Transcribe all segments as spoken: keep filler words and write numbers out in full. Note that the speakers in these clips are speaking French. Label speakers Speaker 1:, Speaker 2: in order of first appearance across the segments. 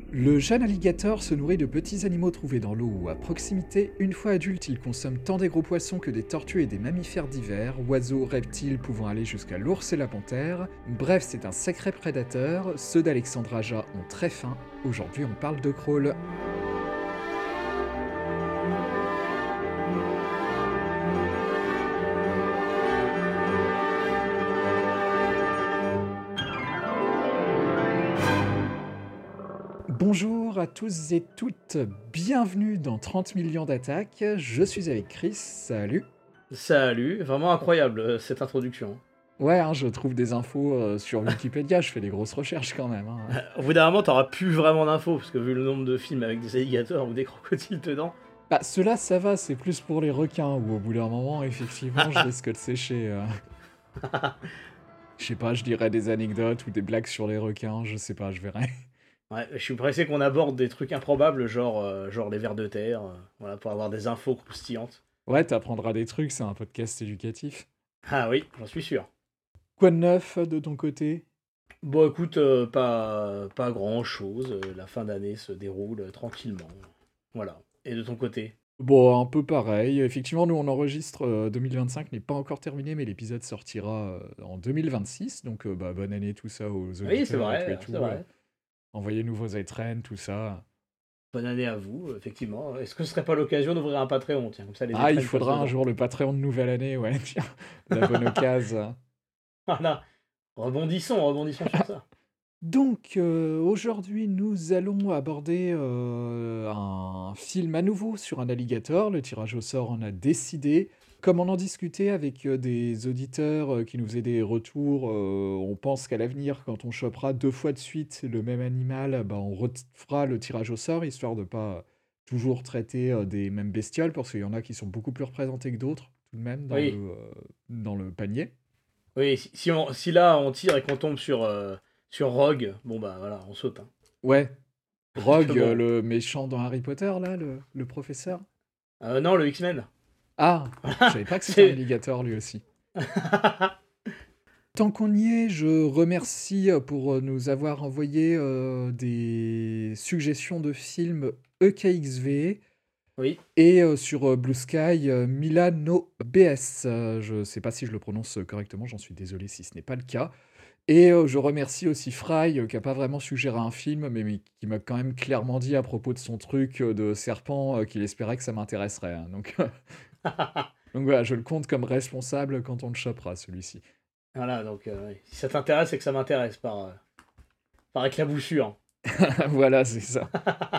Speaker 1: Le jeune alligator se nourrit de petits animaux trouvés dans l'eau ou à proximité. Une fois adulte, il consomme tant des gros poissons que des tortues et des mammifères divers, oiseaux, reptiles pouvant aller jusqu'à l'ours et la panthère. Bref, c'est un sacré prédateur. Ceux d'Alexandre Aja ont très faim. Aujourd'hui, on parle de crawl. Bonjour à tous et toutes, bienvenue dans trente millions d'attaques, je suis avec Chris, salut.
Speaker 2: Salut, vraiment incroyable euh, cette introduction.
Speaker 1: Ouais, hein, je trouve des infos euh, sur Wikipédia, je fais des grosses recherches quand même. Hein.
Speaker 2: Au bout d'un moment, t'auras plus vraiment d'infos, parce que vu le nombre de films avec des alligators ou des crocodiles dedans.
Speaker 1: Bah, ceux-là, ça va, c'est plus pour les requins, où au bout d'un moment, effectivement, je risque de sécher. euh. Je sais pas, je dirais des anecdotes ou des blagues sur les requins, je sais pas, je verrai.
Speaker 2: Ouais, je suis pressé qu'on aborde des trucs improbables, genre, euh, genre les vers de terre, euh, voilà, pour avoir des infos croustillantes.
Speaker 1: Ouais, t'apprendras des trucs, c'est un podcast éducatif.
Speaker 2: Ah oui, j'en suis sûr.
Speaker 1: Quoi de neuf de ton côté?
Speaker 2: Bon, écoute, euh, pas, pas grand-chose, euh, la fin d'année se déroule euh, tranquillement. Voilà. Et de ton côté?
Speaker 1: Bon, un peu pareil. Effectivement, nous, on enregistre, euh, deux mille vingt-cinq n'est pas encore terminé, mais l'épisode sortira euh, en deux mille vingt-six. Donc, euh, bah, bonne année, tout ça, aux
Speaker 2: Oui, c'est
Speaker 1: auditeurs et tout et
Speaker 2: vrai,
Speaker 1: tout.
Speaker 2: c'est
Speaker 1: euh,
Speaker 2: vrai.
Speaker 1: envoyez-nous vos étrennes, tout ça.
Speaker 2: Bonne année à vous, effectivement. Est-ce que ce serait pas l'occasion d'ouvrir un Patreon, tiens, comme ça les
Speaker 1: Ah, il
Speaker 2: étrennes passent
Speaker 1: faudra un
Speaker 2: dedans.
Speaker 1: jour le Patreon de nouvelle année, ouais. Tiens, la bonne occasion.
Speaker 2: Voilà. Rebondissons, rebondissons sur ça.
Speaker 1: Donc, euh, aujourd'hui, nous allons aborder euh, un film à nouveau sur un alligator. Le tirage au sort en a décidé. Comme on en discutait avec euh, des auditeurs euh, qui nous faisaient des retours, euh, on pense qu'à l'avenir, quand on chopera deux fois de suite le même animal, bah, on refera le tirage au sort, histoire de pas toujours traiter euh, des mêmes bestioles, parce qu'il y en a qui sont beaucoup plus représentées que d'autres, tout de même, dans le,
Speaker 2: Oui,
Speaker 1: euh, dans le panier.
Speaker 2: oui, si, si on, si là on tire et qu'on tombe sur, euh, sur Rogue, bon bah voilà, on saute. Hein.
Speaker 1: Ouais,
Speaker 2: Parce que
Speaker 1: Rogue, euh,
Speaker 2: bon,
Speaker 1: le méchant dans Harry Potter, là, le, le professeur.
Speaker 2: euh, non, le X-Men.
Speaker 1: Ah, je savais pas que c'était un
Speaker 2: C'est.
Speaker 1: alligator lui aussi. Tant qu'on y est, je remercie euh, pour euh, nous avoir envoyé euh, des suggestions de films E K X V
Speaker 2: Oui,
Speaker 1: et euh, sur euh, Blue Sky, euh, Milano B S. Euh, je sais pas si je le prononce correctement, j'en suis désolé si ce n'est pas le cas. Et euh, je remercie aussi Fry, euh, qui a pas vraiment suggéré un film, mais, mais qui m'a quand même clairement dit à propos de son truc euh, de serpent euh, qu'il espérait que ça m'intéresserait. Hein. Donc, donc voilà, je le compte comme responsable quand on le chopera, celui-ci.
Speaker 2: voilà, donc euh, oui. Si ça t'intéresse, c'est que ça m'intéresse par, euh, par éclaboussure.
Speaker 1: Voilà, c'est ça.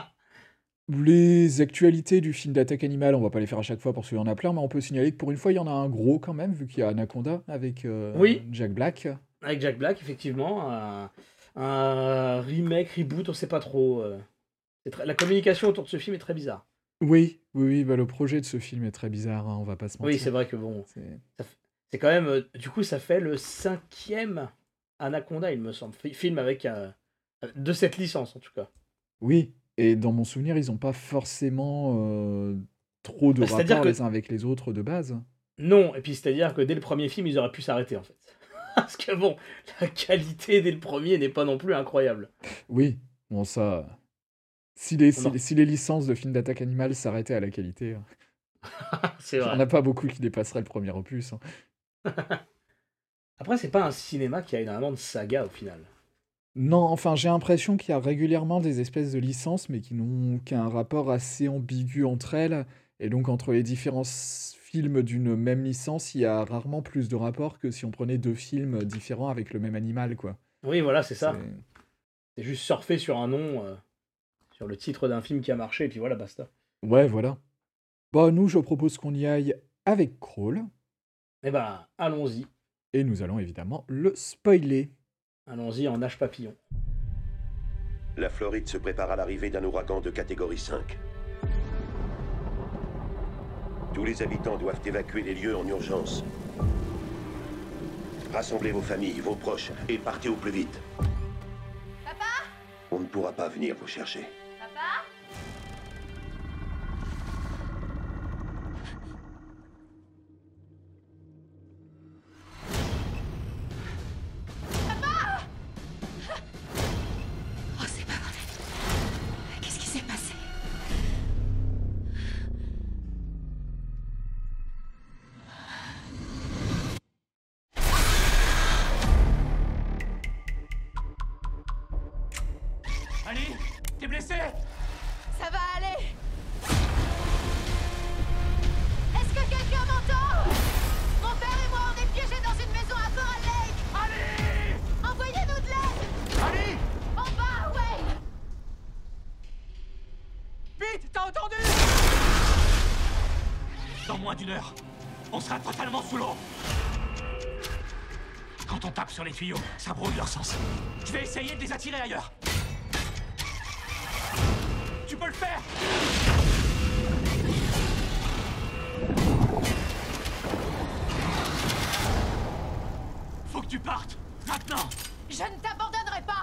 Speaker 1: Les actualités du film d'attaque animale, on va pas les faire à chaque fois parce qu'il y en a plein, mais on peut signaler que pour une fois, il y en a un gros quand même, vu qu'il y a Anaconda avec euh,
Speaker 2: Oui,
Speaker 1: Jack Black.
Speaker 2: avec Jack Black, effectivement. Un, un remake, reboot, on sait pas trop. euh. C'est très- La communication autour de ce film est très bizarre.
Speaker 1: Oui, oui, oui, bah le projet de ce film est très bizarre, hein, on va pas se
Speaker 2: Oui,
Speaker 1: mentir.
Speaker 2: c'est vrai que bon,
Speaker 1: C'est-
Speaker 2: ça f- c'est quand même. euh, Du coup, ça fait le cinquième Anaconda, il me semble. Fi- Film avec. euh, de cette licence, en tout cas.
Speaker 1: Oui, et dans mon souvenir, ils ont pas forcément euh, trop de
Speaker 2: Bah, c'est-à-dire
Speaker 1: rapports
Speaker 2: que
Speaker 1: les uns avec les autres de base.
Speaker 2: non, et puis c'est-à-dire que dès le premier film, ils auraient pu s'arrêter en fait. Parce que bon, la qualité dès le premier n'est pas non plus incroyable.
Speaker 1: Oui, bon ça... Si les,
Speaker 2: On
Speaker 1: si,
Speaker 2: en-
Speaker 1: les si les licences de films d'attaque animale s'arrêtaient à la qualité, hein,
Speaker 2: C'est
Speaker 1: il y en
Speaker 2: vrai.
Speaker 1: a pas beaucoup qui dépasseraient le premier opus. Hein.
Speaker 2: Après, c'est pas un cinéma qui a énormément de sagas au final.
Speaker 1: Non, enfin, j'ai l'impression qu'il y a régulièrement des espèces de licences, mais qui n'ont qu'un rapport assez ambigu entre elles. Et donc, entre les différents s- films d'une même licence, il y a rarement plus de rapport que si on prenait deux films différents avec le même animal, quoi.
Speaker 2: Oui, voilà, c'est ça.
Speaker 1: C'est...
Speaker 2: C'est juste surfer sur un nom, euh, sur le titre d'un film qui a marché, et puis voilà, basta.
Speaker 1: Ouais, voilà. Bah, nous, je propose qu'on y aille avec Crawl,
Speaker 2: Eh ben, allons-y.
Speaker 1: et nous allons évidemment le spoiler.
Speaker 2: Allons-y en nage papillon.
Speaker 3: La Floride se prépare à l'arrivée d'un ouragan de catégorie cinq. Tous les habitants doivent évacuer les lieux en urgence. Rassemblez vos familles, vos proches, et partez au plus vite.
Speaker 4: Papa?
Speaker 3: On ne pourra pas venir vous chercher.
Speaker 4: Papa? Oh, c'est pas vrai.
Speaker 5: Ali, t'es blessé?
Speaker 4: Ça va aller. Est-ce que quelqu'un m'entend? Mon père et moi, on est piégés dans une maison à Coral Lake.
Speaker 5: Ali!
Speaker 4: Envoyez-nous de l'aide.
Speaker 5: Ali!
Speaker 4: En bas, ouais.
Speaker 5: Vite, t'as entendu? Dans moins d'une heure, on sera totalement sous l'eau. Quand on tape sur les tuyaux, ça brouille leur sens. Je vais essayer de les attirer ailleurs. Tu peux le faire! Faut que tu partes, maintenant!
Speaker 4: Je ne t'abandonnerai pas.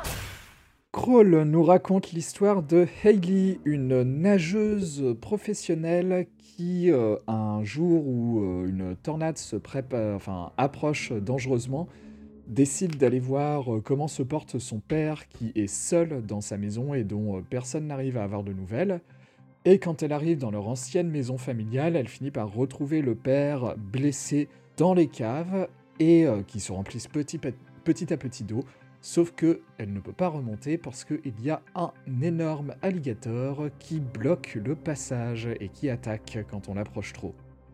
Speaker 1: Crawl nous raconte l'histoire de Hayley, une nageuse professionnelle qui, euh, un jour où euh, une tornade se prépare, enfin, approche dangereusement, décide d'aller voir euh, comment se porte son père qui est seul dans sa maison et dont euh, personne n'arrive à avoir de nouvelles. Et quand elle arrive dans leur ancienne maison familiale, elle finit par retrouver le père blessé dans les caves et euh, qui se remplissent petit, pa- petit à petit d'eau. Sauf que elle ne peut pas remonter parce qu'il y a un énorme alligator qui bloque le passage et qui attaque quand on l'approche trop.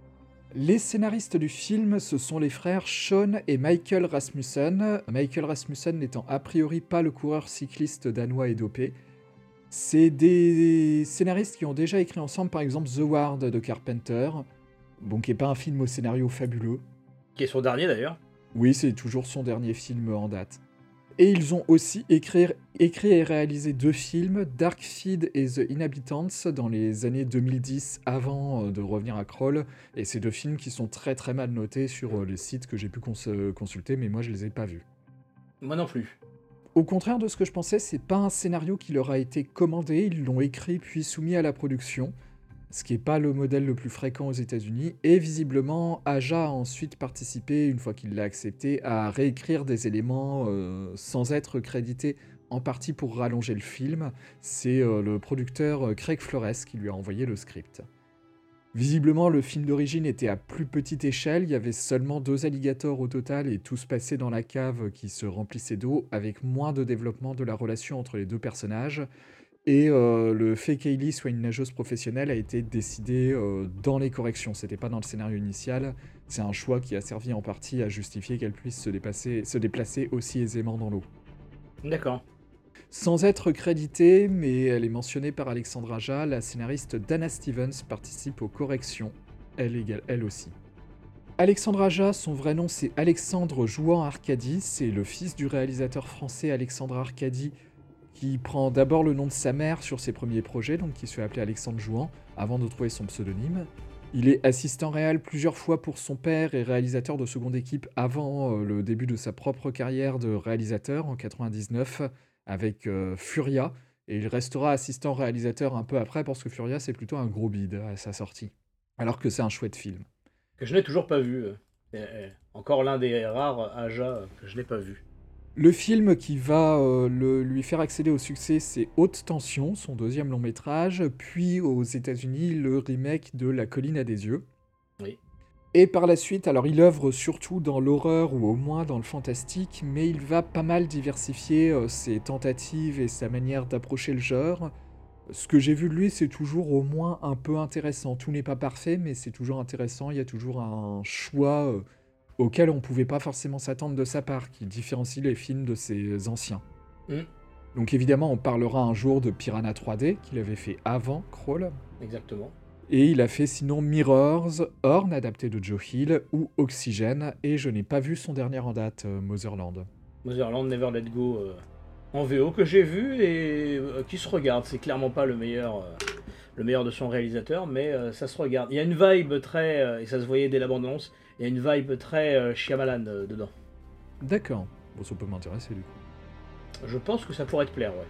Speaker 1: Les scénaristes du film, ce sont les frères Sean et Michael Rasmussen. Michael Rasmussen n'étant a priori pas le coureur cycliste danois et dopé. C'est des scénaristes qui ont déjà écrit ensemble par exemple The Ward de Carpenter, bon qui n'est pas un film au scénario fabuleux.
Speaker 2: Qui est son dernier d'ailleurs.
Speaker 1: Oui, c'est toujours son dernier film en date. Et ils ont aussi écrit, écrit et réalisé deux films, Dark Feed et The Inhabitants, dans les années deux mille dix, avant de revenir à Crawl. Et ces deux films qui sont très très mal notés sur les sites que j'ai pu cons- consulter, mais moi je les ai pas vus.
Speaker 2: Moi non plus.
Speaker 1: Au contraire de ce que je pensais, c'est pas un scénario qui leur a été commandé, ils l'ont écrit puis soumis à la production, ce qui n'est pas le modèle le plus fréquent aux États-Unis, et visiblement, Aja a ensuite participé, une fois qu'il l'a accepté, à réécrire des éléments euh, sans être crédité, en partie pour rallonger le film. C'est euh, le producteur euh, Craig Flores qui lui a envoyé le script. Visiblement, le film d'origine était à plus petite échelle, il y avait seulement deux alligators au total et tout se passait dans la cave qui se remplissait d'eau, avec moins de développement de la relation entre les deux personnages. Et euh, le fait qu'Hayley soit une nageuse professionnelle a été décidé euh, dans les corrections, c'était pas dans le scénario initial, c'est un choix qui a servi en partie à justifier qu'elle puisse se, dépasser, se déplacer aussi aisément dans l'eau.
Speaker 2: D'accord.
Speaker 1: Sans être créditée, mais elle est mentionnée par Alexandre Aja, la scénariste Dana Stevens participe aux corrections, elle, égale, elle aussi. Alexandre Aja, son vrai nom c'est Alexandre Jouan-Arcadi, c'est le fils du réalisateur français Alexandre Arcadi, qui prend d'abord le nom de sa mère sur ses premiers projets, donc qui se fait appeler Alexandre Jouan, avant de trouver son pseudonyme. Il est assistant réal plusieurs fois pour son père et réalisateur de seconde équipe avant euh, le début de sa propre carrière de réalisateur en quatre-vingt-dix-neuf avec euh, Furia, et il restera assistant réalisateur un peu après parce que Furia c'est plutôt un gros bide à sa sortie, alors que c'est un chouette film.
Speaker 2: Que je n'ai toujours pas vu. C'est encore l'un des rares Aja que je n'ai pas vu.
Speaker 1: Le film qui va euh, le, lui faire accéder au succès, c'est Haute Tension, son deuxième long métrage, puis aux États-Unis, le remake de La Colline à des yeux.
Speaker 2: Oui.
Speaker 1: Et par la suite, alors il œuvre surtout dans l'horreur ou au moins dans le fantastique, mais il va pas mal diversifier euh, ses tentatives et sa manière d'approcher le genre. Ce que j'ai vu de lui, c'est toujours au moins un peu intéressant. Tout n'est pas parfait, mais c'est toujours intéressant. Il y a toujours un choix euh, auquel on ne pouvait pas forcément s'attendre de sa part, qui différencie les films de ses anciens.
Speaker 2: Mm.
Speaker 1: Donc évidemment, on parlera un jour de Piranha trois D, qu'il avait fait avant Crawl.
Speaker 2: Exactement.
Speaker 1: Et il a fait sinon Mirrors, Horn, adapté de Joe Hill, ou Oxygène, et je n'ai pas vu son dernier en date, euh, Motherland.
Speaker 2: Motherland Never Let Go euh, en V O que j'ai vu et euh, qui se regarde. C'est clairement pas le meilleur, euh, le meilleur de son réalisateur, mais euh, ça se regarde. Il y a une vibe très, euh, et ça se voyait dès l'abondance, il y a une vibe très euh, Shyamalan euh, dedans.
Speaker 1: D'accord. Bon, ça peut m'intéresser du coup.
Speaker 2: Je pense que ça pourrait te plaire, ouais.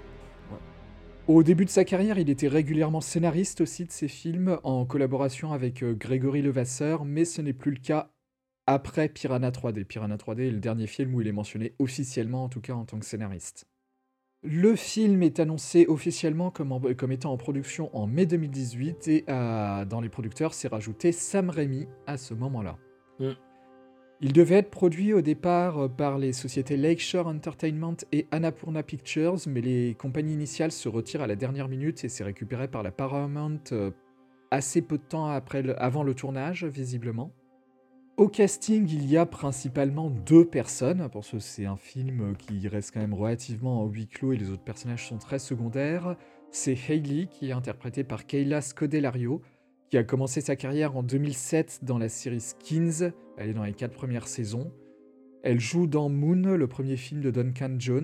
Speaker 1: Au début de sa carrière, il était régulièrement scénariste aussi de ses films, en collaboration avec euh, Grégory Levasseur, mais ce n'est plus le cas après Piranha trois D. Piranha trois D est le dernier film où il est mentionné officiellement, en tout cas en tant que scénariste. Le film est annoncé officiellement comme, en- comme étant en production en mai deux mille dix-huit, et euh, dans les producteurs, s'est rajouté Sam Raimi à ce moment-là.
Speaker 2: Mm.
Speaker 1: Il devait être produit au départ euh, par les sociétés Lakeshore Entertainment et Annapurna Pictures, mais les compagnies initiales se retirent à la dernière minute et c'est récupéré par la Paramount euh, assez peu de temps après le- avant le tournage, visiblement. Au casting, il y a principalement deux personnes, parce que c'est un film qui reste quand même relativement en huis clos et les autres personnages sont très secondaires. C'est Hayley, qui est interprétée par Kayla Scodelario, qui a commencé sa carrière en deux mille sept dans la série Skins. Elle est dans les quatre premières saisons. Elle joue dans Moon, le premier film de Duncan Jones,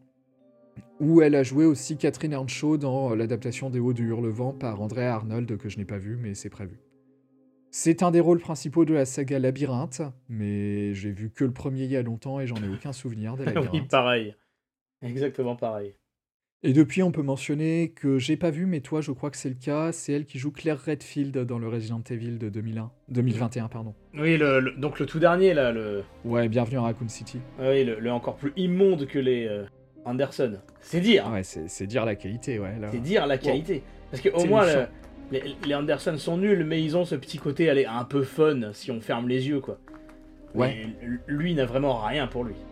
Speaker 1: où elle a joué aussi Catherine Earnshaw dans l'adaptation des Hauts du Hurlevent par Andrea Arnold, que je n'ai pas vu, mais c'est prévu. C'est un des rôles principaux de la saga Labyrinthe, mais j'ai vu que le premier il y a longtemps et j'en ai aucun souvenir des
Speaker 2: Oui,
Speaker 1: Labyrinthes.
Speaker 2: pareil. Exactement pareil.
Speaker 1: Et depuis, on peut mentionner que j'ai pas vu, mais toi, je crois que c'est le cas, c'est elle qui joue Claire Redfield dans le Resident Evil de deux mille un, deux mille vingt et un, pardon.
Speaker 2: Oui, le, le- donc le tout dernier, là, le,
Speaker 1: Ouais, bienvenue à Raccoon City.
Speaker 2: ah oui, le, le encore plus immonde que les euh, Anderson. C'est dire,
Speaker 1: Ouais, c'est c'est dire la qualité, ouais. Là.
Speaker 2: c'est dire la qualité. Parce qu'au
Speaker 1: C'est
Speaker 2: moins,
Speaker 1: méchant.
Speaker 2: le- les, les Anderson sont nuls, mais ils ont ce petit côté, allez, un peu fun, si on ferme les yeux, quoi.
Speaker 1: Ouais.
Speaker 2: Mais lui n'a vraiment rien pour lui.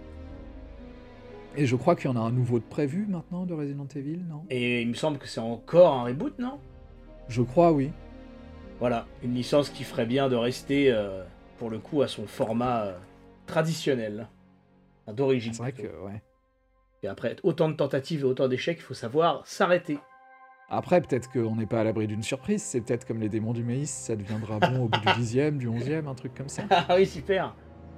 Speaker 1: Et je crois qu'il y en a un nouveau de prévu maintenant de Resident Evil, non?
Speaker 2: Et il me semble que c'est encore un reboot, non?
Speaker 1: Je crois, oui.
Speaker 2: Voilà, une licence qui ferait bien de rester, euh, pour le coup, à son format euh, traditionnel. Enfin, d'origine.
Speaker 1: C'est vrai que,
Speaker 2: plutôt.
Speaker 1: ouais.
Speaker 2: Et après autant de tentatives et autant d'échecs, il faut savoir s'arrêter.
Speaker 1: Après, peut-être qu'on n'est pas à l'abri d'une surprise, c'est peut-être comme les démons du maïs, ça deviendra bon au bout du dixième, du onzième, un truc comme ça.
Speaker 2: Ah oui, super.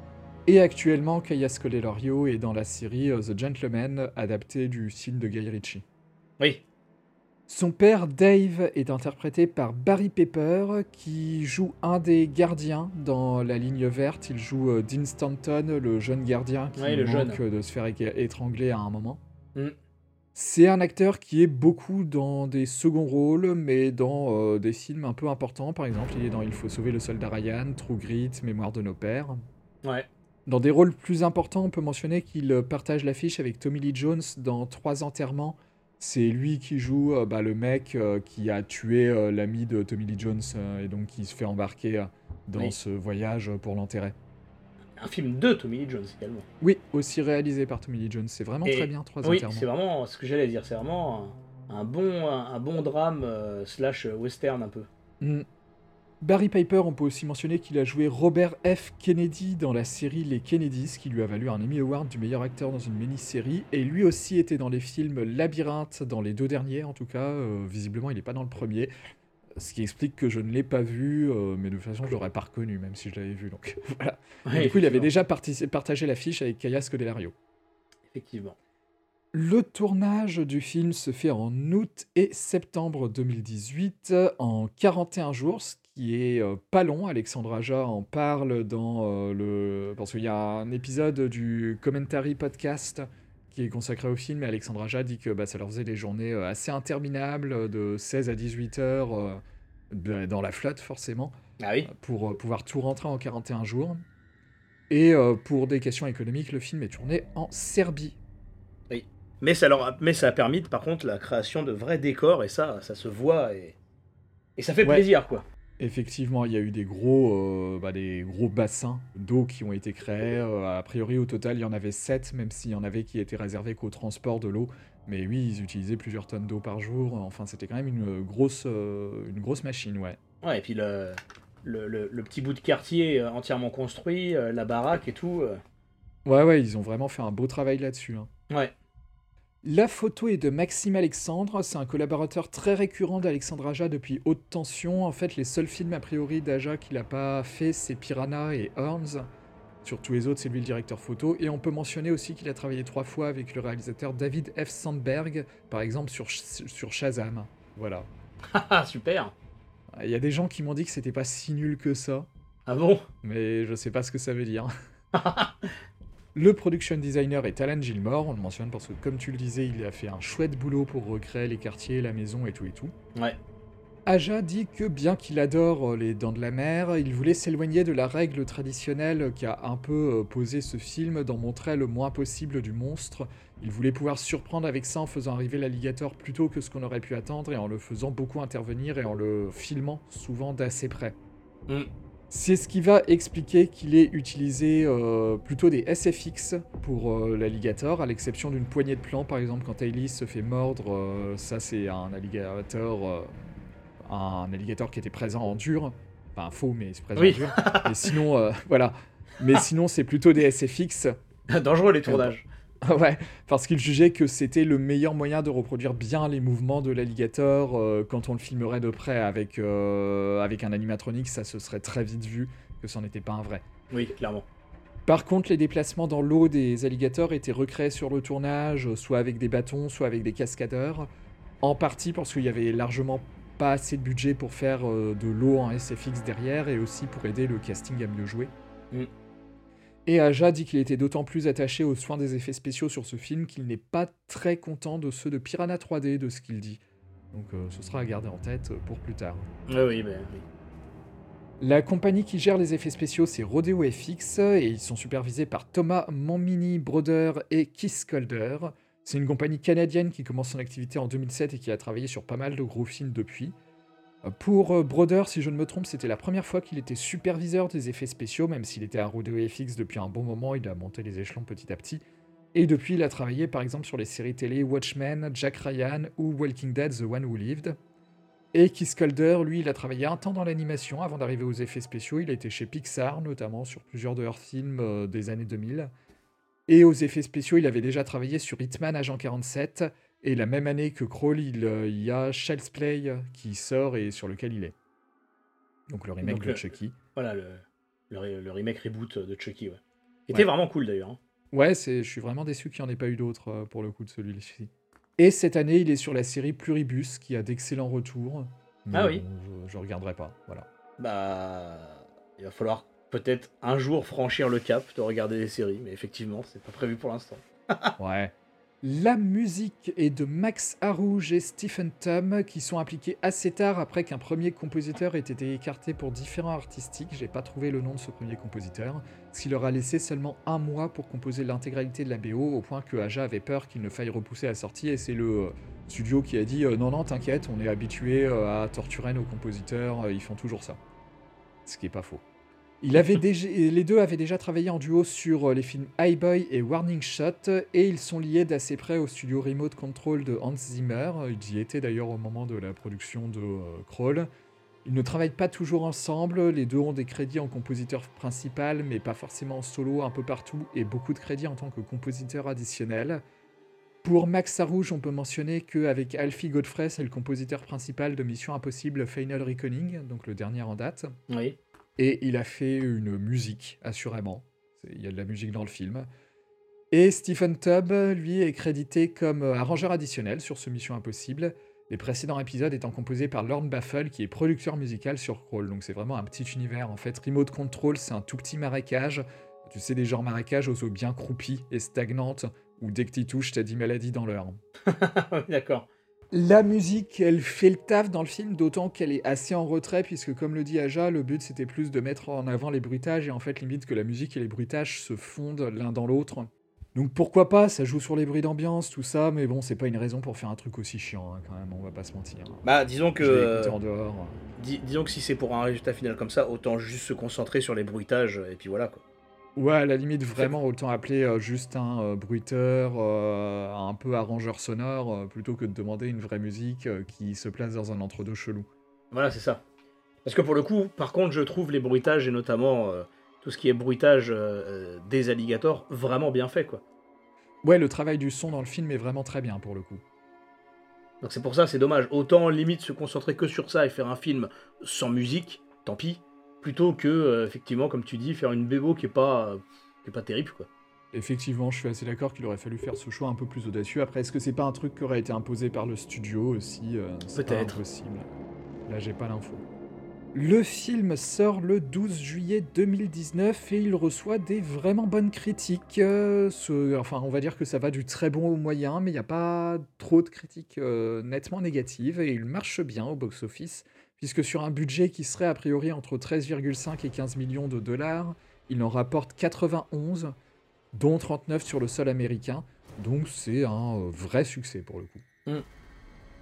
Speaker 1: Et actuellement, Kaya Scodelario est dans la série euh, The Gentleman, adaptée du film de Guy Ritchie.
Speaker 2: Oui.
Speaker 1: Son père, Dave, est interprété par Barry Pepper, qui joue un des gardiens dans la ligne verte. Il joue euh, Dean Stanton, le jeune gardien qui
Speaker 2: Ouais, le
Speaker 1: manque
Speaker 2: jeune.
Speaker 1: de se faire é- étrangler à un moment.
Speaker 2: Mm.
Speaker 1: C'est un acteur qui est beaucoup dans des seconds rôles, mais dans euh, des films un peu importants. Par exemple, il est dans Il faut sauver le soldat Ryan, True Grit, Mémoire de nos pères.
Speaker 2: Ouais.
Speaker 1: Dans des rôles plus importants, on peut mentionner qu'il euh, partage l'affiche avec Tommy Lee Jones dans Trois enterrements. C'est lui qui joue euh, bah, le mec euh, qui a tué euh, l'ami de Tommy Lee Jones euh, et donc qui se fait embarquer euh, dans
Speaker 2: Oui.
Speaker 1: ce voyage pour l'enterrer.
Speaker 2: Un film de Tommy Lee Jones également.
Speaker 1: Oui, aussi réalisé par Tommy Lee Jones. C'est vraiment
Speaker 2: Et-
Speaker 1: très bien, Trois
Speaker 2: Oui,
Speaker 1: enterrements.
Speaker 2: c'est vraiment ce que j'allais dire. C'est vraiment un, un bon, un, un bon drame euh, slash western un peu.
Speaker 1: Mm. Barry Piper, on peut aussi mentionner qu'il a joué Robert F. Kennedy dans la série Les Kennedys, qui lui a valu un Emmy Award du meilleur acteur dans une mini-série, et lui aussi était dans les films Labyrinthe, dans les deux derniers en tout cas, euh, visiblement il n'est pas dans le premier, ce qui explique que je ne l'ai pas vu, euh, mais de toute façon je l'aurais pas reconnu, même si je l'avais vu, donc voilà. Mais
Speaker 2: Ouais,
Speaker 1: du coup il avait
Speaker 2: effectivement.
Speaker 1: déjà parti- partagé l'affiche avec Kaya Scodelario.
Speaker 2: Effectivement.
Speaker 1: Le tournage du film se fait en août et septembre deux mille dix-huit, en quarante et un jours, ce qui est euh, pas long. Alexandre Aja en parle dans euh, le... Parce qu'il y a un épisode du Commentary Podcast qui est consacré au film, et Alexandre Aja dit que bah, ça leur faisait des journées euh, assez interminables, de seize à dix-huit heures, euh, de- dans la flotte forcément,
Speaker 2: Ah oui.
Speaker 1: pour euh, pouvoir tout rentrer en quarante et un jours. Et euh, pour des questions économiques, le film est tourné en Serbie.
Speaker 2: Mais ça, leur a, mais ça a permis, par contre, la création de vrais décors, et ça, ça se voit, et, et ça fait
Speaker 1: Ouais.
Speaker 2: plaisir, quoi.
Speaker 1: Effectivement, il y a eu des gros, euh, bah, des gros bassins d'eau qui ont été créés. Euh, a priori, au total, il y en avait sept, même s'il y en avait qui étaient réservés qu'au transport de l'eau. Mais oui, ils utilisaient plusieurs tonnes d'eau par jour. Enfin, c'était quand même une grosse, euh, une grosse machine, ouais.
Speaker 2: Ouais, et puis le, le, le- le petit bout de quartier euh, entièrement construit, euh, la baraque et tout. euh,
Speaker 1: Ouais, ouais, ils ont vraiment fait un beau travail là-dessus, hein.
Speaker 2: Ouais.
Speaker 1: La photo est de Maxime Alexandre, c'est un collaborateur très récurrent d'Alexandre Aja depuis Haute Tension. En fait, les seuls films a priori d'Aja qu'il n'a pas fait, c'est Piranha et Horns. Sur tous les autres, c'est lui le directeur photo. Et on peut mentionner aussi qu'il a travaillé trois fois avec le réalisateur David F. Sandberg, par exemple sur, Sh- sur Shazam. Voilà.
Speaker 2: Haha, super.
Speaker 1: Il y a des gens qui m'ont dit que c'était pas si nul que ça,
Speaker 2: Ah bon?
Speaker 1: mais je sais pas ce que ça veut dire. Le production designer est Alan Gilmore, on le mentionne parce que, comme tu le disais, il a fait un chouette boulot pour recréer les quartiers, la maison et tout et tout.
Speaker 2: Ouais.
Speaker 1: Aja dit que bien qu'il adore euh, les Dents de la Mer, il voulait s'éloigner de la règle traditionnelle qui a un peu euh, posé ce film d'en montrer le moins possible du monstre. Il voulait pouvoir surprendre avec ça en faisant arriver l'alligator plus tôt que ce qu'on aurait pu attendre et en le faisant beaucoup intervenir et en le filmant souvent d'assez près.
Speaker 2: Mm.
Speaker 1: C'est ce qui va expliquer qu'il ait utilisé euh, plutôt des S F X pour euh, l'alligator, à l'exception d'une poignée de plans, par exemple quand Hayley se fait mordre, euh, ça c'est un alligator, euh, un alligator qui était présent en dur, enfin faux mais c'est présent
Speaker 2: Oui.
Speaker 1: en dur, mais sinon, euh, voilà, mais sinon c'est plutôt des S F X.
Speaker 2: Dangereux les tournages.
Speaker 1: Ouais, parce qu'il jugeait que c'était le meilleur moyen de reproduire bien les mouvements de l'alligator euh, quand on le filmerait de près avec, euh, avec un animatronique, ça se serait très vite vu que c'en était pas un vrai.
Speaker 2: Oui, clairement.
Speaker 1: Par contre, les déplacements dans l'eau des alligators étaient recréés sur le tournage, soit avec des bâtons, soit avec des cascadeurs, en partie parce qu'il y avait largement pas assez de budget pour faire euh, de l'eau en S F X derrière, et aussi pour aider le casting à mieux jouer.
Speaker 2: Mm.
Speaker 1: Et Aja dit qu'il était d'autant plus attaché aux soins des effets spéciaux sur ce film qu'il n'est pas très content de ceux de Piranha trois D, de ce qu'il dit. Donc euh, ce sera à garder en tête pour plus tard.
Speaker 2: Oui, oui, ben, oui.
Speaker 1: La compagnie qui gère les effets spéciaux, c'est Rodeo F X, et ils sont supervisés par Thomas Montminy Broder et Keith Calder. C'est une compagnie canadienne qui commence son activité en deux mille sept et qui a travaillé sur pas mal de gros films depuis. Pour Broder, si je ne me trompe, c'était la première fois qu'il était superviseur des effets spéciaux, même s'il était à Rodeo F X depuis un bon moment, il a monté les échelons petit à petit. Et depuis, il a travaillé par exemple sur les séries télé Watchmen, Jack Ryan ou Walking Dead The One Who Lived. Et Keith Calder, lui, il a travaillé un temps dans l'animation avant d'arriver aux effets spéciaux. Il a été chez Pixar, notamment sur plusieurs de leurs films euh, des années deux mille. Et aux effets spéciaux, il avait déjà travaillé sur Hitman Agent quarante-sept. Et la même année que Crawl, il, euh, il y a Child's Play qui sort et sur lequel il est. Donc le remake
Speaker 2: Donc,
Speaker 1: de
Speaker 2: le-
Speaker 1: Chucky.
Speaker 2: Voilà, le, le, re- le remake reboot de Chucky, ouais. Qui
Speaker 1: Ouais.
Speaker 2: était vraiment cool d'ailleurs. hein.
Speaker 1: Ouais, c'est, je suis vraiment déçu qu'il n'y en ait pas eu d'autres euh, pour le coup de celui-ci. Et cette année, il est sur la série Pluribus, qui a d'excellents retours. Mais
Speaker 2: Ah oui.
Speaker 1: bon, je, je regarderai pas, voilà.
Speaker 2: Bah, il va falloir peut-être un jour franchir le cap de regarder des séries, mais effectivement, c'est pas prévu pour l'instant.
Speaker 1: Ouais. La musique est de Max Arouge et Stephen Thum, qui sont impliqués assez tard après qu'un premier compositeur ait été écarté pour différents artistiques. J'ai pas trouvé le nom de ce premier compositeur, ce qui leur a laissé seulement un mois pour composer l'intégralité de la B O, au point que Aja avait peur qu'il ne faille repousser la sortie, et c'est le euh, studio qui a dit euh, non non t'inquiète, on est habitué euh, à torturer nos compositeurs, euh, ils font toujours ça. Ce qui est pas faux. Il avait déjà, les deux avaient déjà travaillé en duo sur les films High Boy et Warning Shot, et ils sont liés d'assez près au studio Remote Control de Hans Zimmer. Ils y étaient d'ailleurs au moment de la production de euh, Crawl. Ils ne travaillent pas toujours ensemble, les deux ont des crédits en compositeur principal, mais pas forcément en solo un peu partout, et beaucoup de crédits en tant que compositeur additionnel. Pour Max Arouge, on peut mentionner qu'avec Alfie Godfrey, c'est le compositeur principal de Mission Impossible Final Reckoning, donc le dernier en date.
Speaker 2: Oui.
Speaker 1: Et il a fait une musique, assurément. C'est- Il y a de la musique dans le film. Et Stephen Tubb, lui, est crédité comme euh, arrangeur additionnel sur ce Mission Impossible, les précédents épisodes étant composés par Lorne Baffle, qui est producteur musical sur Crawl. Donc c'est vraiment un petit univers. En fait, Remote Control, c'est un tout petit marécage. Tu sais, des genres marécages aux eaux bien croupies et stagnantes, où dès que tu touches, t'as dix maladies dans l'heure.
Speaker 2: Oui, d'accord.
Speaker 1: La musique, elle fait le taf dans le film, d'autant qu'elle est assez en retrait, puisque comme le dit Aja, le but c'était plus de mettre en avant les bruitages, et en fait limite que la musique et les bruitages se fondent l'un dans l'autre. Donc pourquoi pas, ça joue sur les bruits d'ambiance, tout ça, mais bon, c'est pas une raison pour faire un truc aussi chiant, hein, quand même, on va pas se mentir.
Speaker 2: Bah, disons que.
Speaker 1: Je l'ai écouté en dehors.
Speaker 2: Dis- disons que si c'est pour un résultat final comme ça, autant juste se concentrer sur les bruitages, et puis voilà quoi.
Speaker 1: Ouais, à la limite, vraiment, autant appeler euh, juste un euh, bruiteur, euh, un peu arrangeur sonore, euh, plutôt que de demander une vraie musique euh, qui se place dans un entre-deux chelou.
Speaker 2: Voilà, c'est ça. Parce que pour le coup, par contre, je trouve les bruitages, et notamment euh, tout ce qui est bruitage euh, euh, des alligators, vraiment bien fait quoi.
Speaker 1: Ouais, le travail du son dans le film est vraiment très bien, pour le coup.
Speaker 2: Donc c'est pour ça, c'est dommage. Autant limite se concentrer que sur ça et faire un film sans musique, tant pis, plutôt que, euh, effectivement, comme tu dis, faire une bébo qui est pas, euh, qui est pas terrible quoi.
Speaker 1: Effectivement, je suis assez d'accord qu'il aurait fallu faire ce choix un peu plus audacieux. Après, est-ce que c'est pas un truc qui aurait été imposé par le studio aussi euh, C'est pas
Speaker 2: Peut-être.
Speaker 1: impossible. Là, j'ai pas l'info. Le film sort le douze juillet deux mille dix-neuf et il reçoit des vraiment bonnes critiques. Euh, ce- enfin, on va dire que ça va du très bon au moyen, mais il n'y a pas trop de critiques euh, nettement négatives et il marche bien au box-office, puisque sur un budget qui serait a priori entre treize virgule cinq et quinze millions de dollars, il en rapporte quatre-vingt-onze, dont trente-neuf sur le sol américain, donc c'est un euh, vrai succès pour le coup.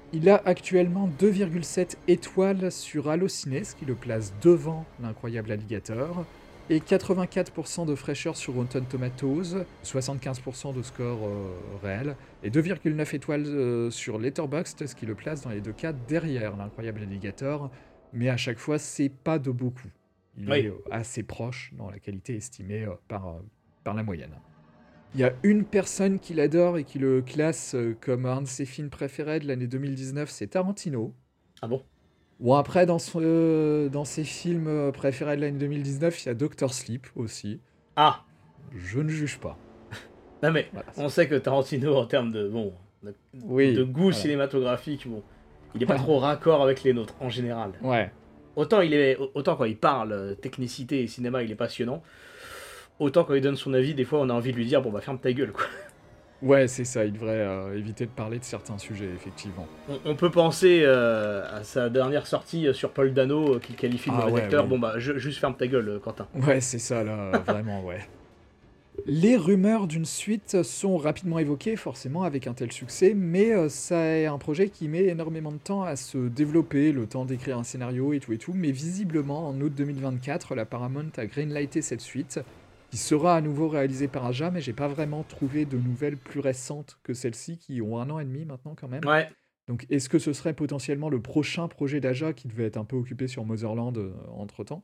Speaker 1: Il a actuellement deux virgule sept étoiles sur Allociné, ce qui le place devant L'Incroyable Alligator, et quatre-vingt-quatre pour cent de fraîcheur sur Rotten Tomatoes, soixante-quinze pour cent de score euh, réel, et deux virgule neuf étoiles euh, sur Letterboxd, ce qui le place dans les deux cas derrière L'Incroyable Alligator, mais à chaque fois, c'est pas de beaucoup. Il
Speaker 2: Oui.
Speaker 1: est euh, assez proche dans la qualité estimée euh, par, euh, par la moyenne. Il y a une personne qui l'adore et qui le classe euh, comme un de ses films préférés de l'année deux mille dix-neuf, c'est Tarantino.
Speaker 2: Ah bon?
Speaker 1: Bon, après, dans, son, euh, dans ses films euh, préférés de l'année deux mille dix-neuf, il y a Doctor Sleep aussi.
Speaker 2: Ah!
Speaker 1: Je ne juge pas.
Speaker 2: Non mais,
Speaker 1: Voilà.
Speaker 2: on sait que Tarantino, en termes de, bon, de,
Speaker 1: Oui,
Speaker 2: de goût
Speaker 1: voilà.
Speaker 2: cinématographique, bon, il est pas trop raccord avec les nôtres, en général.
Speaker 1: Ouais.
Speaker 2: Autant, il est, autant quand il parle euh, technicité et cinéma, il est passionnant. Autant quand il donne son avis, des fois, on a envie de lui dire, bon bah ferme ta gueule, quoi.
Speaker 1: Ouais, c'est ça, il devrait euh, éviter de parler de certains sujets, effectivement.
Speaker 2: On, on peut penser euh, à sa dernière sortie euh, sur Paul Dano, euh, qu'il qualifie de
Speaker 1: Ah
Speaker 2: mauvais
Speaker 1: ouais,
Speaker 2: acteur.
Speaker 1: oui.
Speaker 2: Bon bah, je- juste ferme ta gueule, euh, Quentin.
Speaker 1: Ouais, c'est ça, là, vraiment, ouais. Les rumeurs d'une suite sont rapidement évoquées, forcément, avec un tel succès, mais euh, ça est un projet qui met énormément de temps à se développer, le temps d'écrire un scénario et tout et tout, mais visiblement, en août deux mille vingt-quatre, la Paramount a greenlighté cette suite, qui sera à nouveau réalisée par Aja, mais j'ai pas vraiment trouvé de nouvelles plus récentes que celles-ci, qui ont un an et demi maintenant quand même.
Speaker 2: Ouais,
Speaker 1: Donc est-ce que ce serait potentiellement le prochain projet d'Aja qui devait être un peu occupé sur Motherland euh, entre-temps?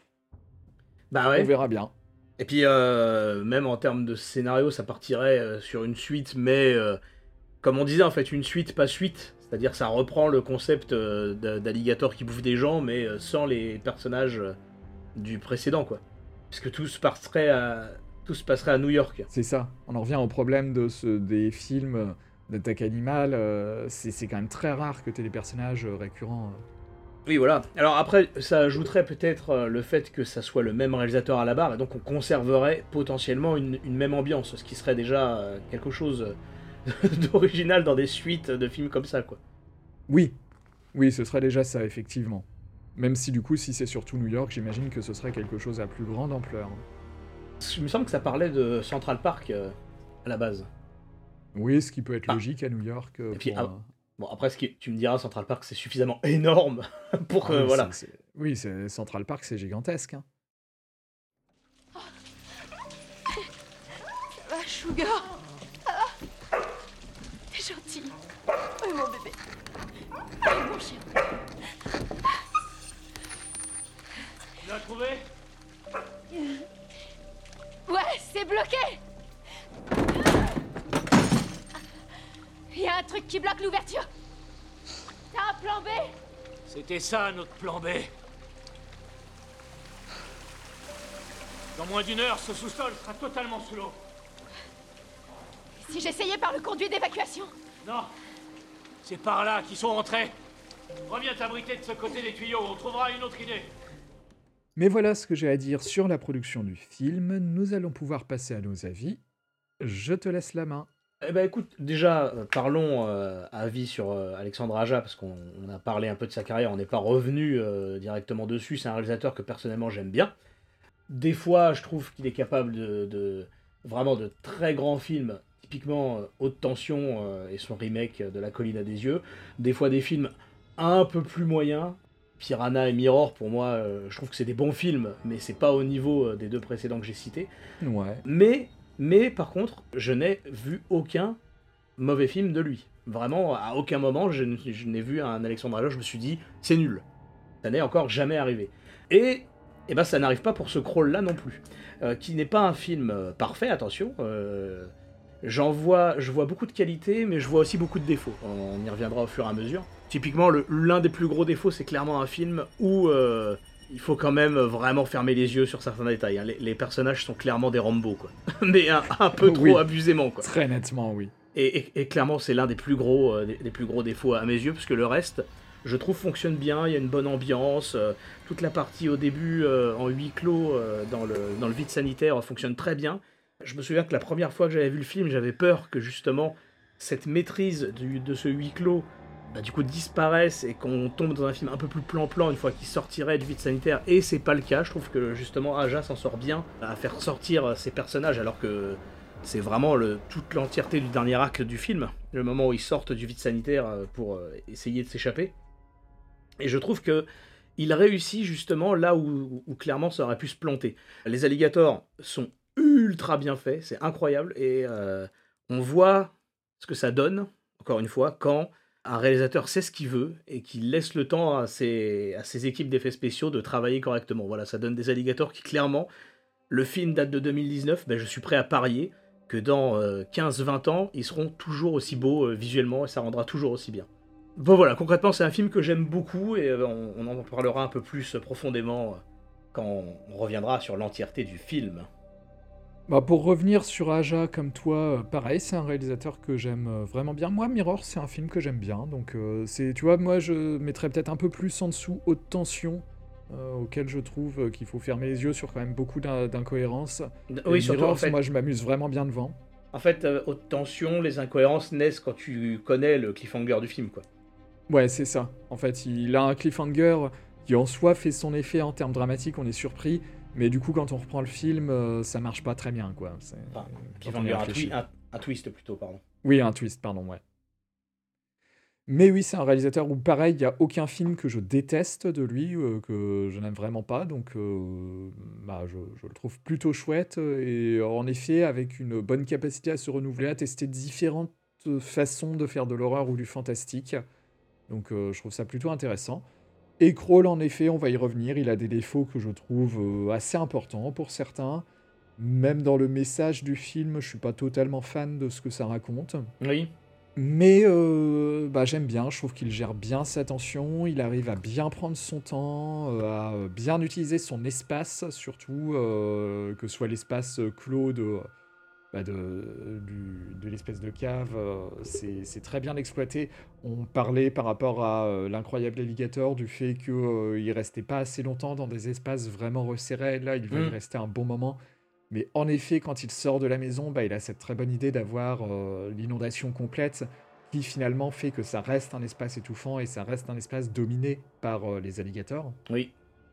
Speaker 2: bah
Speaker 1: On
Speaker 2: ouais.
Speaker 1: verra bien.
Speaker 2: Et puis, euh, même en termes de scénario, ça partirait euh, sur une suite, mais euh, comme on disait, en fait, une suite, pas suite. C'est-à-dire, ça reprend le concept euh, d'a- d'alligator qui bouffe des gens, mais euh, sans les personnages euh, du précédent, quoi. Parce que tout se passerait à, tout se passerait à New York.
Speaker 1: C'est ça. On en revient au problème de ce, des films euh, d'attaque animale. euh, c'est c'est quand même très rare que tu aies des personnages euh, récurrents. euh.
Speaker 2: Oui, voilà. Alors après, ça ajouterait peut-être euh, le fait que ça soit le même réalisateur à la barre, et donc on conserverait potentiellement une, une même ambiance, ce qui serait déjà euh, quelque chose euh, d'original dans des suites de films comme ça, quoi.
Speaker 1: Oui, oui, ce serait déjà ça, effectivement. Même si du coup, si c'est surtout New York, j'imagine que ce serait quelque chose à plus grande ampleur.
Speaker 2: Il me semble que ça parlait de Central Park euh, à la base.
Speaker 1: Oui, ce qui peut être
Speaker 2: Ah.
Speaker 1: logique à New York. euh,
Speaker 2: Et puis,
Speaker 1: pour,
Speaker 2: ah,
Speaker 1: euh,
Speaker 2: Bon, après, ce qui, tu me diras, Central Park, c'est suffisamment énorme pour que,
Speaker 1: ah oui,
Speaker 2: voilà.
Speaker 1: c'est- c'est- Oui, c'est- Central Park, c'est gigantesque. hein.
Speaker 4: Ah, Sugar. Ah. T'es gentil. Oh, mon bébé. Oh, mon chien.
Speaker 5: Tu l'as trouvé?
Speaker 4: Ouais, c'est bloqué. Il y a un truc qui bloque l'ouverture. T'as un plan B?
Speaker 5: C'était ça notre plan B. Dans moins d'une heure, ce sous-sol sera totalement sous l'eau.
Speaker 4: Si j'essayais par le conduit d'évacuation?
Speaker 5: Non, c'est par là qu'ils sont entrés. Reviens t'abriter de ce côté des tuyaux, on trouvera une autre idée.
Speaker 1: Mais voilà ce que j'ai à dire sur la production du film. Nous allons pouvoir passer à nos avis. Je te laisse la main.
Speaker 2: Eh ben écoute, déjà, euh, parlons euh, avis sur euh, Alexandre Aja, parce qu'on on a parlé un peu de sa carrière, on n'est pas revenu euh, directement dessus. C'est un réalisateur que personnellement j'aime bien. Des fois, je trouve qu'il est capable de, de vraiment de très grands films, typiquement euh, Haute Tension euh, et son remake de La Colline à des yeux. Des fois, des films un peu plus moyens. Piranha et Mirror, pour moi, euh, je trouve que c'est des bons films, mais c'est pas au niveau euh, des deux précédents que j'ai cités.
Speaker 1: Ouais.
Speaker 2: Mais, mais par contre, je n'ai vu aucun mauvais film de lui. Vraiment, à aucun moment, je, n- je n'ai vu un Alexandre Aja, je me suis dit, c'est nul. Ça n'est encore jamais arrivé. Et, et ben, ça n'arrive pas pour ce Crawl-là non plus. Euh, qui n'est pas un film euh, parfait, attention. Euh, j'en vois, je vois beaucoup de qualités, mais je vois aussi beaucoup de défauts. On y reviendra au fur et à mesure. Typiquement, le- l'un des plus gros défauts, c'est clairement un film où euh, il faut quand même vraiment fermer les yeux sur certains détails. hein. Les, les personnages sont clairement des Rambo, quoi. Mais un, un peu trop
Speaker 1: Oui.
Speaker 2: abusément, quoi.
Speaker 1: Très nettement, oui.
Speaker 2: Et, et- et clairement, c'est l'un des plus gros, euh, des, des plus gros défauts à mes yeux, parce que le reste, je trouve, fonctionne bien. Il y a une bonne ambiance. euh, toute la partie au début, euh, en huis clos, euh, dans, le, dans le vide sanitaire, fonctionne très bien. Je me souviens que la première fois que j'avais vu le film, j'avais peur que justement cette maîtrise du- de ce huis clos, bah, du coup, disparaisse et qu'on tombe dans un film un peu plus plan-plan une fois qu'il sortirait du vide sanitaire. Et c'est pas le cas. Je trouve que justement Aja s'en sort bien à faire sortir ces personnages, alors que C'est vraiment le, toute l'entièreté du dernier acte du film, le moment où ils sortent du vide sanitaire euh, pour euh, essayer de s'échapper. Et je trouve que il réussit justement là où, où clairement ça aurait pu se planter. Les alligators sont ultra bien faits, c'est incroyable, et euh, on voit ce que ça donne, encore une fois, quand un réalisateur sait ce qu'il veut et qu'il laisse le temps à ses, à ses équipes d'effets spéciaux de travailler correctement. Voilà, ça donne des alligators qui clairement, le film date de deux mille dix-neuf, ben je suis prêt à parier que dans euh, quinze vingt ans, ils seront toujours aussi beaux euh, visuellement et ça rendra toujours aussi bien. Bon voilà, concrètement, c'est un film que j'aime beaucoup et euh, on, on en parlera un peu plus profondément euh, quand on reviendra sur l'entièreté du film.
Speaker 1: Bah, pour revenir sur Aja, comme toi, euh, pareil, c'est un réalisateur que j'aime euh, vraiment bien. Moi, Mirror, c'est un film que j'aime bien. Donc, euh, c'est, tu vois, moi, je mettrais peut-être un peu plus en dessous Haute Tension, euh, auquel je trouve euh, qu'il faut fermer les yeux sur quand même beaucoup d'in- d'incohérences.
Speaker 2: Oui,
Speaker 1: Et
Speaker 2: surtout
Speaker 1: Mirror,
Speaker 2: en fait,
Speaker 1: moi, je m'amuse vraiment bien devant.
Speaker 2: en fait, euh, haute tension, les incohérences naissent quand tu connais le cliffhanger du film, quoi.
Speaker 1: Ouais, c'est ça. En fait, il a un cliffhanger qui en soi fait son effet en termes dramatiques, on est surpris. Mais du coup, quand on reprend le film, euh, ça marche pas très bien, quoi. C'est-
Speaker 2: Enfin,
Speaker 1: quand on y
Speaker 2: cliffhanger, un,
Speaker 1: réfléchit.
Speaker 2: twi- un, un twist plutôt, pardon.
Speaker 1: Oui, un twist, pardon, ouais. Mais oui, c'est un réalisateur où, pareil, il n'y a aucun film que je déteste de lui, euh, que je n'aime vraiment pas, donc euh, bah, je, je le trouve plutôt chouette, et en effet, avec une bonne capacité à se renouveler, à tester différentes façons de faire de l'horreur ou du fantastique. Donc euh, je trouve ça plutôt intéressant. Et Crawl, en effet, on va y revenir, il a des défauts que je trouve euh, assez importants pour certains. Même dans le message du film, je suis pas totalement fan de ce que ça raconte.
Speaker 2: Oui,
Speaker 1: Mais euh, bah, j'aime bien, je trouve qu'il gère bien sa tension, il arrive à bien prendre son temps, euh, à euh, bien utiliser son espace, surtout, euh, que ce soit l'espace euh, clos de, bah, de, du- de l'espèce de cave, euh, c'est c'est très bien exploité. On parlait par rapport à euh, l'incroyable alligator du fait qu'il ne restait pas assez longtemps dans des espaces vraiment resserrés, là il va y
Speaker 2: Mm.
Speaker 1: rester un bon moment. Mais en effet, quand il sort de la maison, bah, il a cette très bonne idée d'avoir euh, l'inondation complète qui finalement fait que ça reste un espace étouffant et ça reste un espace dominé par euh, les alligators.
Speaker 2: oui.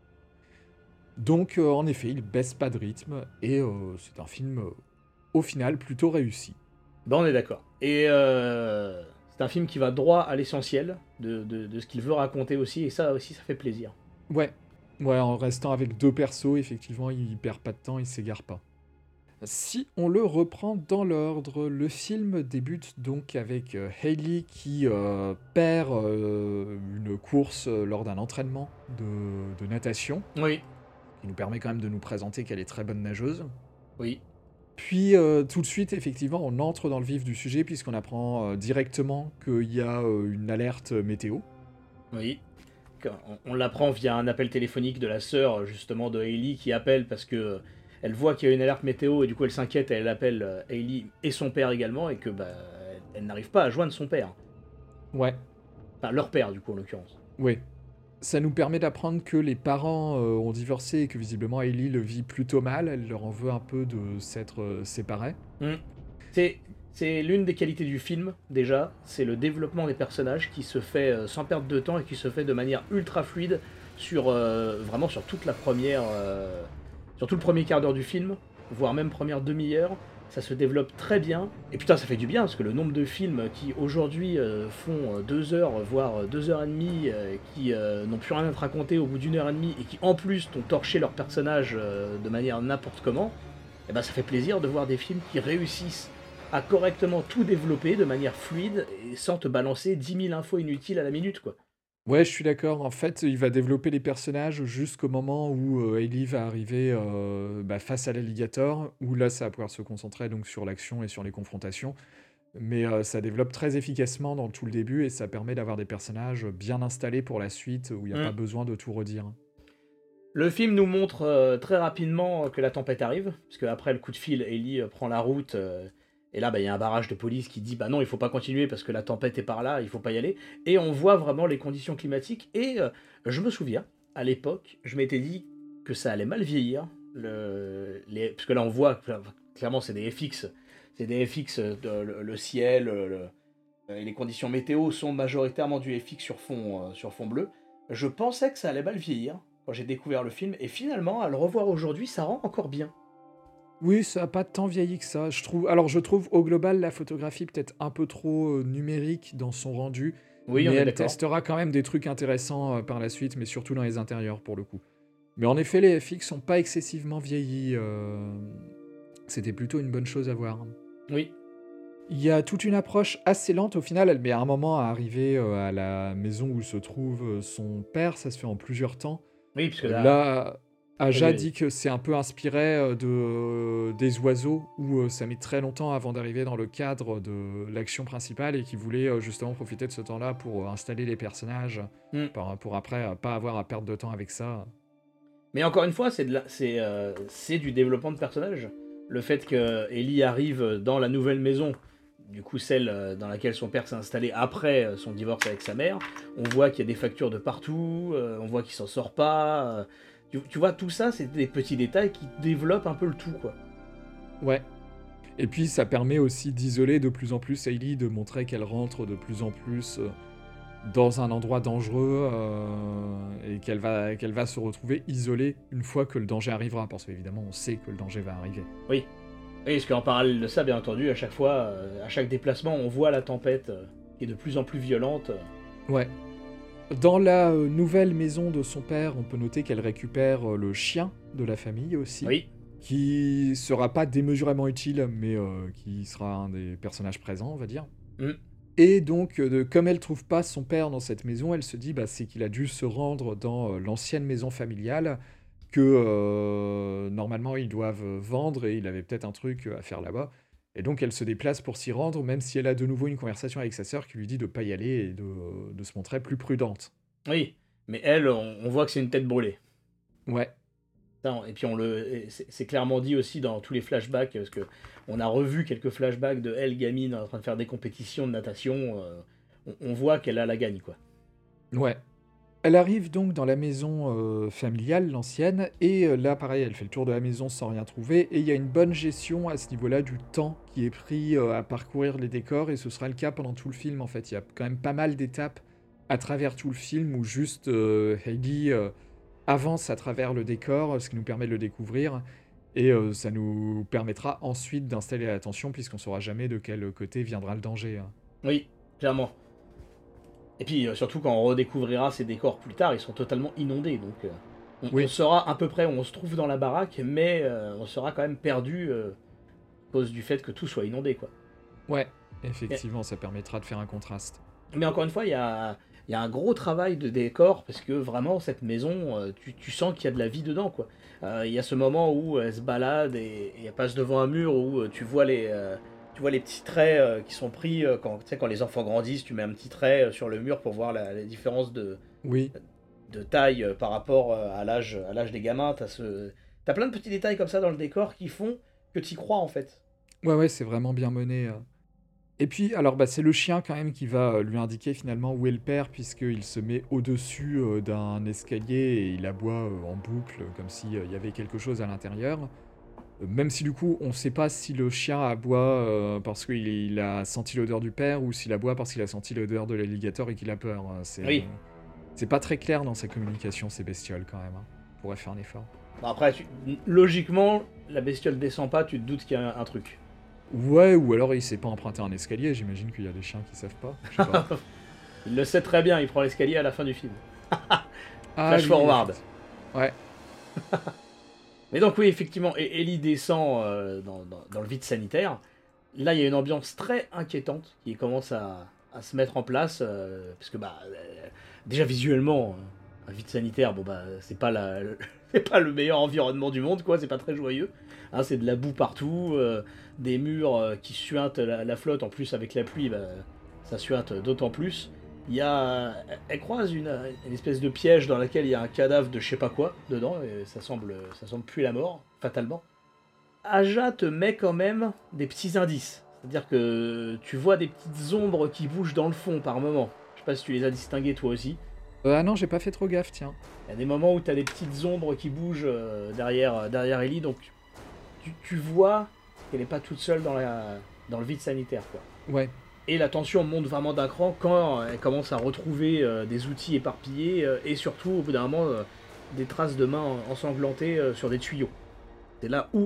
Speaker 1: Donc euh, en effet, il baisse pas de rythme et euh, c'est un film euh, au final plutôt réussi.
Speaker 2: Ben, on est d'accord. Et euh, c'est un film qui va droit à l'essentiel de, de, de ce qu'il veut raconter aussi, et ça aussi, ça fait plaisir.
Speaker 1: Ouais, ouais, en restant avec deux persos, effectivement, il perd pas de temps, il s'égare pas. Si on le reprend dans l'ordre, le film débute donc avec euh, Hailey qui euh, perd euh, une course euh, lors d'un entraînement de, de natation,
Speaker 2: Oui,
Speaker 1: qui nous permet quand même de nous présenter qu'elle est très bonne nageuse.
Speaker 2: oui,
Speaker 1: Puis euh, tout de suite, effectivement, on entre dans le vif du sujet puisqu'on apprend euh, directement qu'il y a euh, une alerte météo.
Speaker 2: oui. Quand On, on l'apprend via un appel téléphonique de la sœur, justement, de Hailey, qui appelle parce que elle voit qu'il y a une alerte météo, et du coup, elle s'inquiète, et elle appelle euh, Hailey et son père également, et que, bah, elle n'arrive pas à joindre son père.
Speaker 1: Ouais,
Speaker 2: Enfin, leur père, du coup, en l'occurrence.
Speaker 1: ouais. Ça nous permet d'apprendre que les parents euh, ont divorcé et que visiblement Hailey le vit plutôt mal. Elle leur en veut un peu de s'être euh, séparés.
Speaker 2: Mm. C'est, c'est l'une des qualités du film, déjà, c'est le développement des personnages qui se fait euh, sans perdre de temps et qui se fait de manière ultra fluide sur euh, vraiment sur toute la première, euh, sur tout le premier quart d'heure du film, voire même première demi-heure. Ça se développe très bien. Et putain, ça fait du bien, parce que le nombre de films qui aujourd'hui euh, font euh, deux heures, voire euh, deux heures et demie, euh, qui euh, n'ont plus rien à te raconter au bout d'une heure et demie, et qui en plus t'ont torché leurs personnages euh, de manière n'importe comment, et ben ça fait plaisir de voir des films qui réussissent à correctement tout développer de manière fluide et sans te balancer dix mille infos inutiles à la minute, quoi.
Speaker 1: Ouais, je suis d'accord. En fait, il va développer les personnages jusqu'au moment où euh, Hailey va arriver euh, bah, face à l'alligator, où là, ça va pouvoir se concentrer donc sur l'action et sur les confrontations. Mais euh, ça développe très efficacement dans tout le début et ça permet d'avoir des personnages bien installés pour la suite, où il n'y a
Speaker 2: Mm.
Speaker 1: pas besoin de tout redire.
Speaker 2: Le film nous montre euh, très rapidement que la tempête arrive, parce qu'après le coup de fil, Ellie euh, prend la route, euh, et là, bah, il y a un barrage de police qui dit « Bah non, il faut pas continuer parce que la tempête est par là, il faut pas y aller ». Et on voit vraiment les conditions climatiques, et euh, je me souviens, à l'époque, je m'étais dit que ça allait mal vieillir, le, les, parce que là on voit, clairement c'est des F X, c'est des F X, de, le, le ciel, le, et les conditions météo sont majoritairement du F X sur fond, euh, sur fond bleu. Je pensais que ça allait mal vieillir quand j'ai découvert le film, et finalement, à le revoir aujourd'hui, ça rend encore bien.
Speaker 1: Oui, ça a pas tant vieilli que ça, je trouve. Alors, je trouve au global la photographie peut-être un peu trop euh, numérique dans son rendu,
Speaker 2: Oui,
Speaker 1: mais
Speaker 2: on est
Speaker 1: elle
Speaker 2: d'accord.
Speaker 1: testera quand même des trucs intéressants euh, par la suite, mais surtout dans les intérieurs pour le coup. Mais en effet, les F X sont pas excessivement vieillis. euh, C'était plutôt une bonne chose à voir.
Speaker 2: Oui,
Speaker 1: Il y a toute une approche assez lente au final, elle met un moment à arriver euh, à la maison où se trouve euh, son père, ça se fait en plusieurs temps.
Speaker 2: oui, puisque
Speaker 1: Euh,
Speaker 2: là...
Speaker 1: Là,
Speaker 2: Vas-y,
Speaker 1: Aja
Speaker 2: vas-y.
Speaker 1: dit que c'est un peu inspiré euh, de, euh, des oiseaux, où euh, ça met très longtemps avant d'arriver dans le cadre de l'action principale et qui voulait euh, justement profiter de ce temps-là pour euh, installer les personnages,
Speaker 2: Hmm.
Speaker 1: pour, pour après euh, pas avoir à perdre de temps avec ça.
Speaker 2: Mais encore une fois, c'est de la- c'est, euh, c'est du développement de personnage. Le fait que Ellie arrive dans la nouvelle maison, du coup celle euh, dans laquelle son père s'est installé après euh, son divorce avec sa mère, on voit qu'il y a des factures de partout, euh, on voit qu'il s'en sort pas. euh, tu, tu vois, tout ça, c'est des petits détails qui développent un peu le tout, quoi.
Speaker 1: Ouais. Et puis ça permet aussi d'isoler de plus en plus Hailey, de montrer qu'elle rentre de plus en plus euh, dans un endroit dangereux euh, et qu'elle va, qu'elle va se retrouver isolée une fois que le danger arrivera, parce qu'évidemment on sait que le danger va arriver.
Speaker 2: Oui. Oui, parce qu'en parallèle de ça, bien entendu, à chaque fois, euh, à chaque déplacement, on voit la tempête euh, qui est de plus en plus violente.
Speaker 1: Ouais. Dans la euh, nouvelle maison de son père, on peut noter qu'elle récupère euh, le chien de la famille aussi,
Speaker 2: Oui,
Speaker 1: qui sera pas démesurément utile, mais euh, qui sera un des personnages présents, on va dire.
Speaker 2: Mm.
Speaker 1: Et donc, euh, de- comme elle trouve pas son père dans cette maison, elle se dit bah, c'est qu'il a dû se rendre dans euh, l'ancienne maison familiale, que euh, normalement ils doivent euh, vendre, et il avait peut-être un truc euh, à faire là-bas. Et donc elle se déplace pour s'y rendre, même si elle a de nouveau une conversation avec sa sœur qui lui dit de pas y aller et de, de se montrer plus prudente.
Speaker 2: oui. Mais elle, on, on voit que c'est une tête brûlée.
Speaker 1: Ouais,
Speaker 2: Ça, et puis on le, et c'est c'est clairement dit aussi dans tous les flashbacks, parce que on a revu quelques flashbacks de elle, gamine, en train de faire des compétitions de natation. euh, on, on voit qu'elle a la gagne, quoi.
Speaker 1: ouais. Elle arrive donc dans la maison euh, familiale, l'ancienne, et euh, là, pareil, elle fait le tour de la maison sans rien trouver, et il y a une bonne gestion à ce niveau-là du temps qui est pris euh, à parcourir les décors, et ce sera le cas pendant tout le film, en fait. Il y a quand même pas mal d'étapes à travers tout le film où juste euh, Heidi euh, avance à travers le décor, ce qui nous permet de le découvrir, et euh, ça nous permettra ensuite d'installer l'attention, puisqu'on saura jamais de quel côté viendra le danger, hein.
Speaker 2: Oui, clairement. Et puis euh, surtout quand on redécouvrira ces décors plus tard, ils sont totalement inondés, donc euh, on,
Speaker 1: Oui.
Speaker 2: on saura à peu près où on se trouve dans la baraque, mais euh, on sera quand même perdu euh, à cause du fait que tout soit inondé, quoi.
Speaker 1: Ouais, effectivement, ça permettra de faire un contraste.
Speaker 2: Mais encore une fois, il y a, il y a un gros travail de décor, parce que vraiment, cette maison, euh, tu, tu sens qu'il y a de la vie dedans, quoi. Euh, Il y a ce moment où elle se balade et, et elle passe devant un mur où euh, tu vois les, euh, tu vois les petits traits euh, qui sont pris, euh, quand, tu sais, quand les enfants grandissent, tu mets un petit trait euh, sur le mur pour voir la, la différence de,
Speaker 1: Oui,
Speaker 2: de taille euh, par rapport euh, à l'âge à l'âge des gamins. T'as ce... T'as plein de petits détails comme ça dans le décor qui font que tu y crois, en fait.
Speaker 1: ouais, ouais, c'est vraiment bien mené. euh. Et puis, alors, bah, c'est le chien quand même qui va euh, lui indiquer finalement où est le père, puisqu'il se met au-dessus euh, d'un escalier et il aboie euh, en boucle, comme s'il y avait quelque chose à l'intérieur. Euh, Même si du coup, on ne sait pas si le chien aboie euh, parce qu'il il a senti l'odeur du père ou s'il aboie parce qu'il a senti l'odeur de l'alligator et qu'il a peur. euh, C'est
Speaker 2: Oui.
Speaker 1: c'est pas très clair dans sa communication, ces bestioles quand même, hein. On pourrait faire un effort.
Speaker 2: Bon, après, tu- logiquement, la bestiole descend pas, tu te doutes qu'il y a un, un truc.
Speaker 1: Ouais, ou alors il sait pas emprunter un escalier, j'imagine qu'il y a des chiens qui savent pas. Je sais pas.
Speaker 2: Il le sait très bien, il prend l'escalier à la fin du film.
Speaker 1: Ah,
Speaker 2: Flash
Speaker 1: oui,
Speaker 2: forward.
Speaker 1: Ouais.
Speaker 2: Mais donc oui, effectivement, et Ellie descend euh, dans, dans- dans le vide sanitaire. Là, il y a une ambiance très inquiétante qui commence à, à se mettre en place, euh, parce que bah, euh, déjà visuellement, euh, un vide sanitaire, bon bah, c'est pas la, le, c'est pas le meilleur environnement du monde, quoi. C'est pas très joyeux. Hein, c'est de la boue partout, euh, des murs euh, qui suintent la, la flotte. En plus, avec la pluie, bah, ça suinte d'autant plus. Il y a, elle croise une, une espèce de piège dans laquelle il y a un cadavre de je sais pas quoi dedans, et ça semble, ça semble puer la mort, fatalement. Aja te met quand même des petits indices. C'est-à-dire que tu vois des petites ombres qui bougent dans le fond par moment. Je sais pas si tu les as distinguées toi aussi.
Speaker 1: Euh, ah non, j'ai pas fait trop gaffe, tiens.
Speaker 2: Il y a des moments où tu as des petites ombres qui bougent euh, derrière, derrière Ellie, donc tu, tu vois qu'elle n'est pas toute seule dans, la, dans le vide sanitaire, quoi.
Speaker 1: Ouais.
Speaker 2: Et la tension monte vraiment d'un cran quand elle commence à retrouver euh, des outils éparpillés euh, et surtout, au bout d'un moment, euh, des traces de mains ensanglantées euh, sur des tuyaux. C'est là où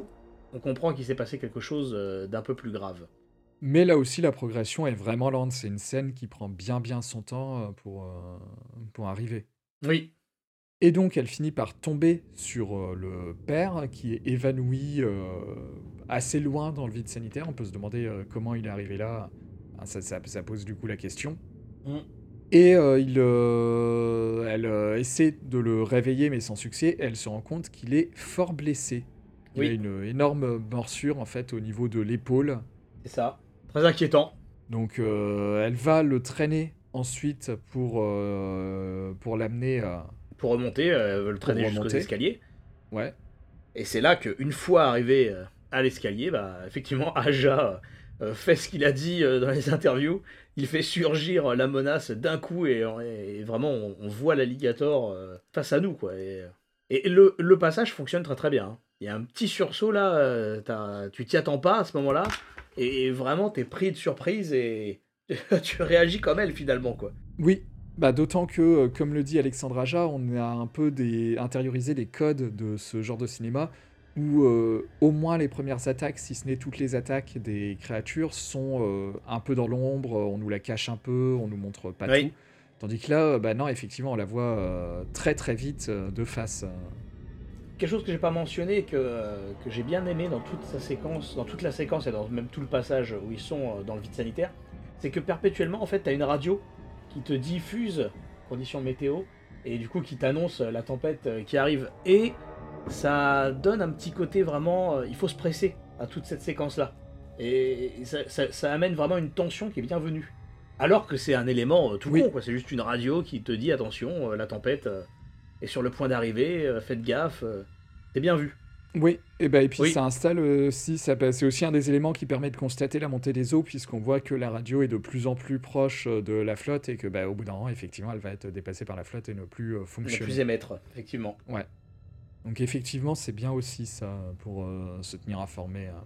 Speaker 2: on comprend qu'il s'est passé quelque chose euh, d'un peu plus grave.
Speaker 1: Mais là aussi, la progression est vraiment lente. C'est une scène qui prend bien, bien son temps euh, pour, euh, pour arriver.
Speaker 2: Oui,
Speaker 1: Et donc, elle finit par tomber sur euh, le père qui est évanoui euh, assez loin dans le vide sanitaire. On peut se demander euh, comment il est arrivé là. Ah, ça, ça- ça pose du coup la question.
Speaker 2: Mm.
Speaker 1: Et euh, il, euh, elle euh, essaie de le réveiller, mais sans succès. Elle se rend compte qu'il est fort blessé. Il
Speaker 2: Oui.
Speaker 1: a une énorme morsure en fait au niveau de l'épaule.
Speaker 2: c'est ça. Très inquiétant.
Speaker 1: Donc, euh, elle va le traîner ensuite pour, euh, pour l'amener à...
Speaker 2: Pour remonter, euh, elle veut le traîner jusqu'aux
Speaker 1: remonter.
Speaker 2: escaliers.
Speaker 1: Ouais.
Speaker 2: Et c'est là qu'une fois arrivé euh, à l'escalier, bah, effectivement, Aja euh, fait ce qu'il a dit euh, dans les interviews. Il fait surgir la menace d'un coup et, et vraiment, on, on voit l'alligator euh, face à nous, quoi. Et, et le, le passage fonctionne très très bien. hein. Il y a un petit sursaut là, euh, t'as- tu t'y attends pas à ce moment-là, et, et vraiment, t'es pris de surprise et tu réagis comme elle finalement, quoi.
Speaker 1: Oui, bah, d'autant que, euh, comme le dit Alexandre Aja, on a un peu des... intériorisé les codes de ce genre de cinéma, où euh, au moins les premières attaques, si ce n'est toutes les attaques des créatures, sont euh, un peu dans l'ombre, on nous la cache un peu, on nous montre pas
Speaker 2: Oui.
Speaker 1: tout. Tandis que là, euh, bah non, effectivement, on la voit euh, très très vite euh, de face. euh.
Speaker 2: Quelque chose que j'ai pas mentionné et que, euh, que j'ai bien aimé dans toute sa séquence, dans toute la séquence et dans même tout le passage où ils sont euh, dans le vide sanitaire, c'est que perpétuellement en fait t'as une radio qui te diffuse conditions météo et du coup qui t'annonce euh, la tempête euh, qui arrive, et ça donne un petit côté vraiment euh, il faut se presser à toute cette séquence là, et et ça, ça- ça amène vraiment une tension qui est bienvenue, alors que c'est un élément euh, tout
Speaker 1: Oui.
Speaker 2: con quoi, c'est juste une radio qui te dit attention, euh, la tempête euh, est sur le point d'arriver, euh, faites gaffe, euh, c'est bien vu.
Speaker 1: Oui, et, bah, et puis
Speaker 2: Oui.
Speaker 1: ça installe aussi, ça, peut- c'est aussi un des éléments qui permet de constater la montée des eaux, puisqu'on voit que la radio est de plus en plus proche euh, de la flotte, et que bah, au bout d'un moment, effectivement, elle va être dépassée par la flotte et ne plus euh,
Speaker 2: Ne
Speaker 1: fonctionner.
Speaker 2: plus émettre, effectivement.
Speaker 1: Ouais. Donc effectivement, c'est bien aussi ça, pour euh, se tenir informé. euh.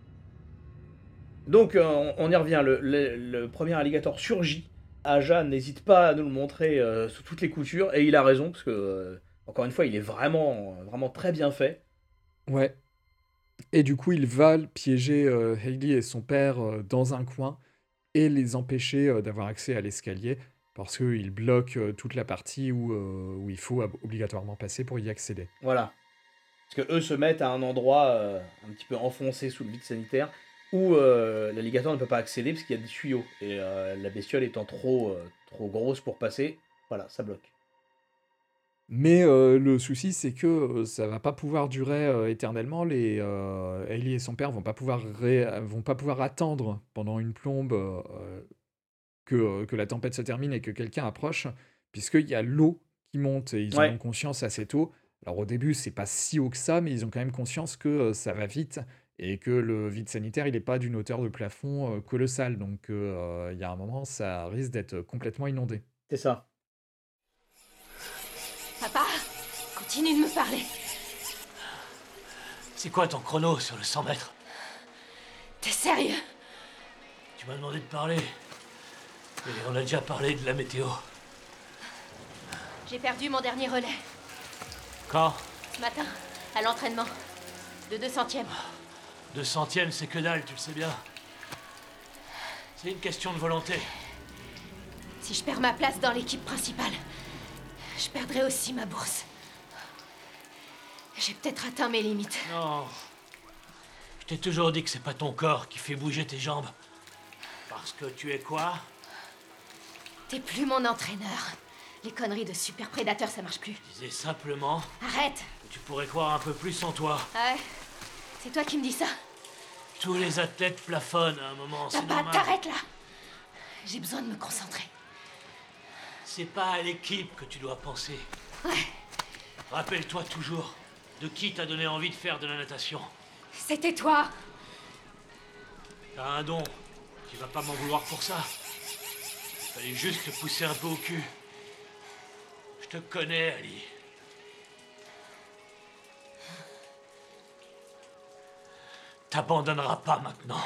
Speaker 2: Donc euh, on, on y revient, le, le- le premier alligator surgit. Aja n'hésite pas à nous le montrer euh, sous toutes les coutures, et il a raison, parce que, euh, encore une fois, il est vraiment, vraiment très bien fait.
Speaker 1: Ouais. Et du coup, il va piéger euh, Hailey et son père euh, dans un coin et les empêcher euh, d'avoir accès à l'escalier, parce qu'il bloque euh, toute la partie où, euh, où il faut ab- obligatoirement passer pour y accéder.
Speaker 2: Voilà. Parce que eux se mettent à un endroit euh, un petit peu enfoncé sous le vide sanitaire, où euh, l'alligator ne peut pas accéder parce qu'il y a des tuyaux. Et euh, la bestiole étant trop, euh, trop grosse pour passer, voilà, ça bloque.
Speaker 1: Mais euh, le souci, c'est que euh, ça va pas pouvoir durer euh, éternellement. Les euh, Hailey et son père vont pas pouvoir ré- vont pas pouvoir attendre pendant une plombe euh, que, euh, que la tempête se termine et que quelqu'un approche, puisqu'il y a l'eau qui monte et ils en
Speaker 2: Ouais.
Speaker 1: ont conscience assez tôt. Alors au début, c'est pas si haut que ça, mais ils ont quand même conscience que euh, ça va vite et que le vide sanitaire, il n'est pas d'une hauteur de plafond euh, colossale. Donc euh, il y a un moment, ça risque d'être complètement inondé.
Speaker 2: C'est ça.
Speaker 4: Papa, continue de me parler.
Speaker 5: C'est quoi ton chrono sur le cent mètres?
Speaker 4: T'es sérieux?
Speaker 5: Tu m'as demandé de parler. Et on a déjà parlé de la météo.
Speaker 4: J'ai perdu mon dernier relais.
Speaker 5: Quand?
Speaker 4: Ce matin, à l'entraînement. De deux centièmes.
Speaker 5: Deux centièmes, c'est que dalle, tu le sais bien. C'est une question de volonté.
Speaker 4: Si je perds ma place dans l'équipe principale, je perdrai aussi ma bourse. J'ai peut-être atteint mes limites.
Speaker 5: Non. Je t'ai toujours dit que c'est pas ton corps qui fait bouger tes jambes. Parce que tu es quoi?
Speaker 4: T'es plus mon entraîneur. Les conneries de super prédateur, ça marche plus.
Speaker 5: Je disais simplement
Speaker 4: Arrête!
Speaker 5: que tu pourrais croire un peu plus en toi.
Speaker 4: Ah ouais? C'est toi qui me dis ça?
Speaker 5: Tous les athlètes plafonnent à un moment, c'est
Speaker 4: Papa,
Speaker 5: normal.
Speaker 4: t'arrêtes là! J'ai besoin de me concentrer.
Speaker 5: C'est pas à l'équipe que tu dois penser.
Speaker 4: Ouais,
Speaker 5: Rappelle-toi toujours de qui t'a donné envie de faire de la natation.
Speaker 4: c'était toi!
Speaker 5: T'as un don. Tu vas pas m'en vouloir pour ça. Fallait juste te pousser un peu au cul. Je te connais, Ali. T'abandonneras pas maintenant.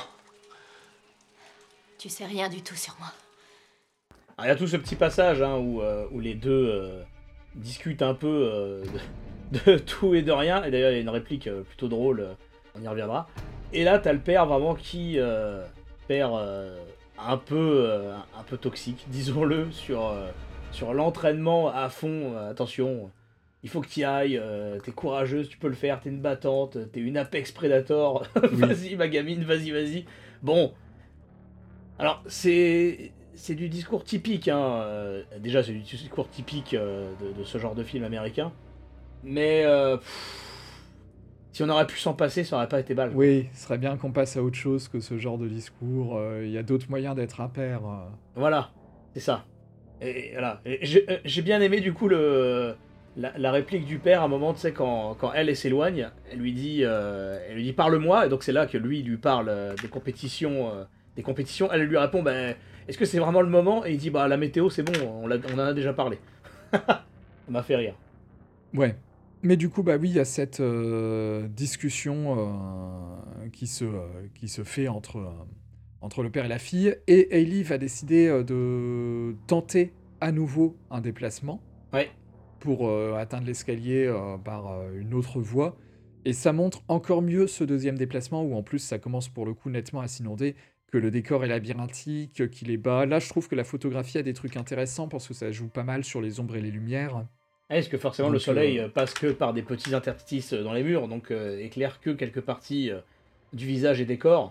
Speaker 4: Tu sais rien du tout sur moi.
Speaker 2: Alors, il y a tout ce petit passage hein, où, euh, où les deux euh, discutent un peu euh, de, de tout et de rien. Et d'ailleurs, il y a une réplique euh, plutôt drôle. euh, On y reviendra. Et là, t'as le père vraiment qui... Euh, père euh, un, peu, euh, un peu toxique, disons-le, sur, euh, sur l'entraînement à fond. Euh, attention, il faut que tu y ailles, euh, t'es courageuse, tu peux le faire, t'es une battante, t'es une Apex Predator. Vas-y, ma gamine, vas-y, vas-y. Bon. Alors, c'est... C'est du discours typique, hein. Euh, déjà, c'est du discours typique euh, de, de ce genre de film américain. Mais... Euh, pff, si on aurait pu s'en passer, ça aurait pas été mal.
Speaker 1: Oui, ce serait bien qu'on passe à autre chose que ce genre de discours. Il euh, y a d'autres moyens d'être un père. Euh.
Speaker 2: Voilà, c'est ça. Et, et voilà. Et j'ai, j'ai bien aimé du coup le, la, la réplique du père à un moment, tu sais, quand, quand elle, elle s'éloigne, elle lui dit, euh, elle lui dit parle-moi, et donc c'est là que lui, il lui parle euh, des compétitions, euh, des compétitions. Elle lui répond, ben, est-ce que c'est vraiment le moment? Et il dit, bah la météo, c'est bon, on, l'a, on en a déjà parlé. Ça m'a fait rire.
Speaker 1: Ouais. Mais du coup, bah oui, il y a cette euh, discussion euh, qui, se, euh, qui se fait entre, euh, entre le père et la fille, et Hailey va décider euh, de tenter à nouveau un déplacement
Speaker 2: Ouais.
Speaker 1: pour euh, atteindre l'escalier euh, par euh, une autre voie. Et ça montre encore mieux ce deuxième déplacement, où en plus ça commence pour le coup nettement à s'inonder, que le décor est labyrinthique, qu'il est bas. Là, je trouve que la photographie a des trucs intéressants, parce que ça joue pas mal sur les ombres et les lumières.
Speaker 2: Est-ce que forcément
Speaker 1: Donc,
Speaker 2: le soleil
Speaker 1: euh,
Speaker 2: passe que par des petits interstices dans les murs, donc euh, éclaire que quelques parties euh, du visage et des corps.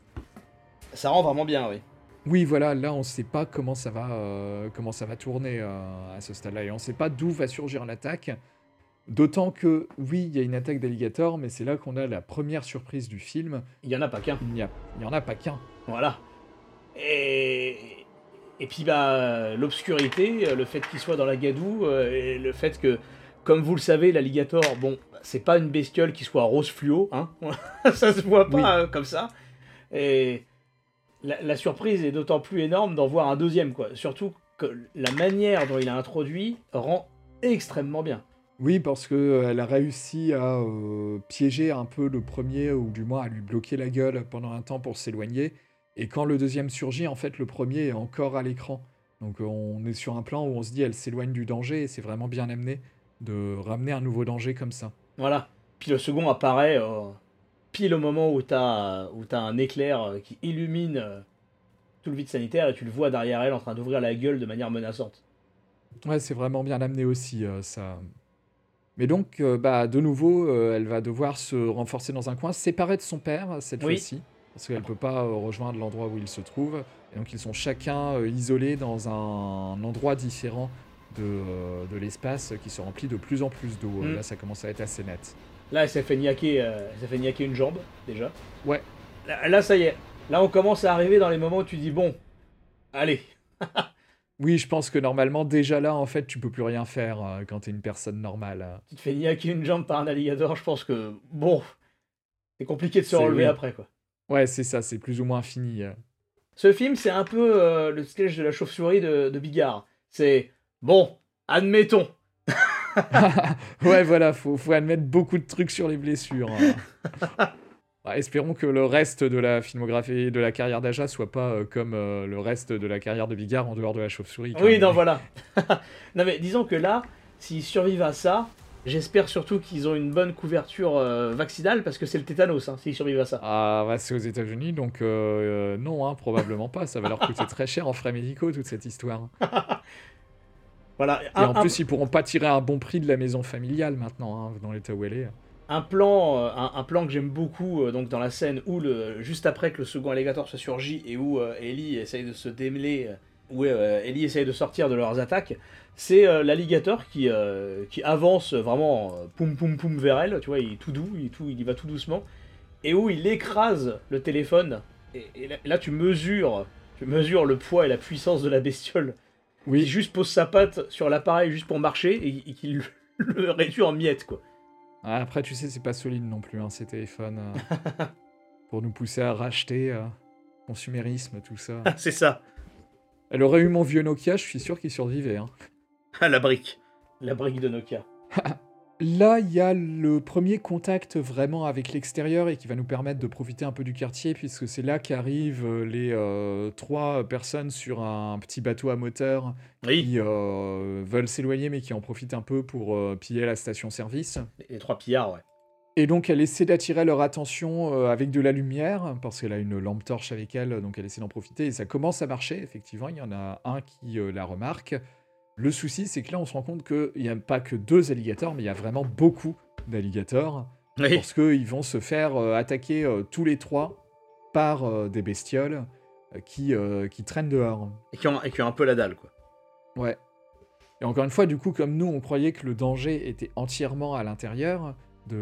Speaker 2: Ça rend vraiment bien, oui.
Speaker 1: Oui, voilà, là, on sait pas comment ça va, euh, comment ça va tourner euh, à ce stade-là, et on sait pas d'où va surgir l'attaque. D'autant que, oui, il y a une attaque d'alligator, mais c'est là qu'on a la première surprise du film.
Speaker 2: Il y en a pas qu'un.
Speaker 1: Il n'y a, il y en a pas qu'un.
Speaker 2: Voilà. Et, et puis bah l'obscurité, le fait qu'il soit dans la gadoue, euh, et le fait que, comme vous le savez, l'alligator, bon, c'est pas une bestiole qui soit rose fluo, hein. Ça se voit pas
Speaker 1: Oui.
Speaker 2: euh, comme ça. Et la, la surprise est d'autant plus énorme d'en voir un deuxième, quoi. Surtout que la manière dont il a introduit rend extrêmement bien.
Speaker 1: Oui, parce qu'elle a réussi à euh, piéger un peu le premier, ou du moins à lui bloquer la gueule pendant un temps pour s'éloigner. Et quand le deuxième surgit, en fait, le premier est encore à l'écran. Donc euh, on est sur un plan où on se dit elle s'éloigne du danger, et c'est vraiment bien amené de ramener un nouveau danger comme ça.
Speaker 2: Voilà. Puis le second apparaît euh, pile au moment où t'as où t'as un éclair euh, qui illumine euh, tout le vide sanitaire, et tu le vois derrière elle en train d'ouvrir la gueule de manière menaçante.
Speaker 1: Ouais, c'est vraiment bien amené aussi, euh, ça. Mais donc, euh, bah, de nouveau, euh, elle va devoir se renforcer dans un coin, séparée de son père, cette
Speaker 2: Oui.
Speaker 1: fois-ci, parce qu'elle peut pas euh, rejoindre l'endroit où il se trouve. Et donc, ils sont chacun euh, isolés dans un endroit différent de, euh, de l'espace qui se remplit de plus en plus d'eau.
Speaker 2: Mm.
Speaker 1: Là, ça commence à être assez net.
Speaker 2: Là, elle s'est fait niaquer, euh, elle s'est fait niaquer une jambe, déjà.
Speaker 1: Ouais,
Speaker 2: Là, là, ça y est. Là, on commence à arriver dans les moments où tu dis, bon, allez.
Speaker 1: oui, je pense que normalement, déjà là, en fait, tu peux plus rien faire euh, quand t'es une personne normale. euh.
Speaker 2: Tu te fais niaquer une jambe par un alligator, je pense que, bon, c'est compliqué de se
Speaker 1: C'est-
Speaker 2: relever
Speaker 1: oui.
Speaker 2: après, quoi.
Speaker 1: Ouais, c'est ça, c'est plus ou moins fini. euh.
Speaker 2: Ce film, c'est un peu euh, le sketch de la chauve-souris de, de Bigard. C'est, bon, admettons.
Speaker 1: Ouais, voilà, faut, faut admettre beaucoup de trucs sur les blessures. hein. Bah, espérons que le reste de la filmographie de la carrière d'Aja soit pas euh, comme euh, le reste de la carrière de Bigard en dehors de la chauve-souris. quand
Speaker 2: Oui,
Speaker 1: même.
Speaker 2: non, voilà. Non, mais disons que là, s'ils survivent à ça, j'espère surtout qu'ils ont une bonne couverture euh, vaccinale, parce que c'est le tétanos, hein, s'ils survivent à ça.
Speaker 1: Ah, bah, c'est aux États-Unis, donc euh, euh, non, hein, probablement pas. Ça va leur coûter très cher en frais médicaux, toute cette histoire.
Speaker 2: Voilà.
Speaker 1: Et
Speaker 2: Un,
Speaker 1: en
Speaker 2: un-
Speaker 1: plus, ils pourront pas tirer un bon prix de la maison familiale maintenant, hein, dans l'état où elle est.
Speaker 2: un plan, euh, un, un plan que j'aime beaucoup, euh, donc dans la scène où, le, juste après que le second alligator se surgit et où euh, Ellie essaye de se démêler, euh, où euh, Ellie essaye de sortir de leurs attaques, c'est euh, l'alligator qui, euh, qui avance vraiment euh, poum poum poum vers elle, tu vois, il est tout doux, il, est tout, il y va tout doucement, et où il écrase le téléphone, et, et là, là, tu mesures, tu mesures le poids et la puissance de la bestiole, qui
Speaker 1: Oui,
Speaker 2: juste pose sa patte sur l'appareil juste pour marcher, et, et qui le, le réduit en miettes, quoi.
Speaker 1: Ah, après, tu sais, c'est pas solide non plus, hein, ces téléphones. euh, pour nous pousser à racheter, euh, consumérisme, tout ça.
Speaker 2: C'est ça.
Speaker 1: Elle aurait eu mon vieux Nokia, je suis sûr qu'il survivait. Hein.
Speaker 2: Ah, la brique. La brique de Nokia.
Speaker 1: Là, il y a le premier contact vraiment avec l'extérieur et qui va nous permettre de profiter un peu du quartier, puisque c'est là qu'arrivent euh, les euh, trois personnes sur un petit bateau à moteur
Speaker 2: Oui,
Speaker 1: qui euh, veulent s'éloigner mais qui en profitent un peu pour euh, piller la station-service.
Speaker 2: les, les trois pillards, ouais.
Speaker 1: Et donc elle essaie d'attirer leur attention, heu, avec de la lumière, parce qu'elle a une lampe torche avec elle, donc elle essaie d'en profiter et ça commence à marcher effectivement, il y en a un qui, heu, la remarque. Le souci, c'est que là, on se rend compte qu'il y a pas que deux alligators, mais il y a vraiment beaucoup d'alligators.
Speaker 2: Oui.
Speaker 1: Parce qu'ils vont se faire, heu, attaquer, heu, tous les trois par, heu, des bestioles, heu, qui, heu, qui traînent dehors.
Speaker 2: Et qui ont et qui ont un peu la dalle, quoi.
Speaker 1: Ouais. Et encore une fois, du coup, comme nous, on croyait que le danger était entièrement à l'intérieur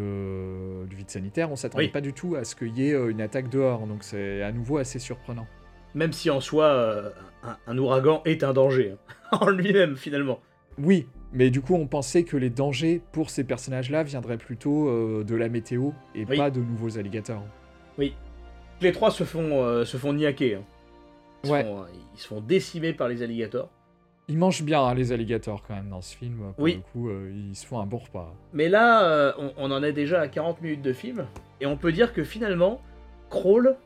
Speaker 1: de du vide sanitaire, on s'attendait
Speaker 2: Oui.
Speaker 1: pas du tout à ce qu'il y ait, heu, une attaque dehors, donc c'est à nouveau assez surprenant.
Speaker 2: Même si en soi, heu, un un ouragan est un danger, hein, en lui-même, finalement.
Speaker 1: Oui, mais du coup, on pensait que les dangers pour ces personnages-là viendraient plutôt, heu, de la météo et
Speaker 2: Oui.
Speaker 1: pas de nouveaux alligators.
Speaker 2: Oui. Les trois se font, heu, se font niaquer, hein. Ils se
Speaker 1: Ouais.
Speaker 2: font, heu, ils se font décimer par les alligators.
Speaker 1: Ils mangent bien, hein, les alligators, quand même, dans ce film, pour
Speaker 2: Oui.
Speaker 1: le coup, heu, ils se font un bon repas.
Speaker 2: Mais là, heu, on on en est déjà à quarante minutes de film et on peut dire que finalement, Crawl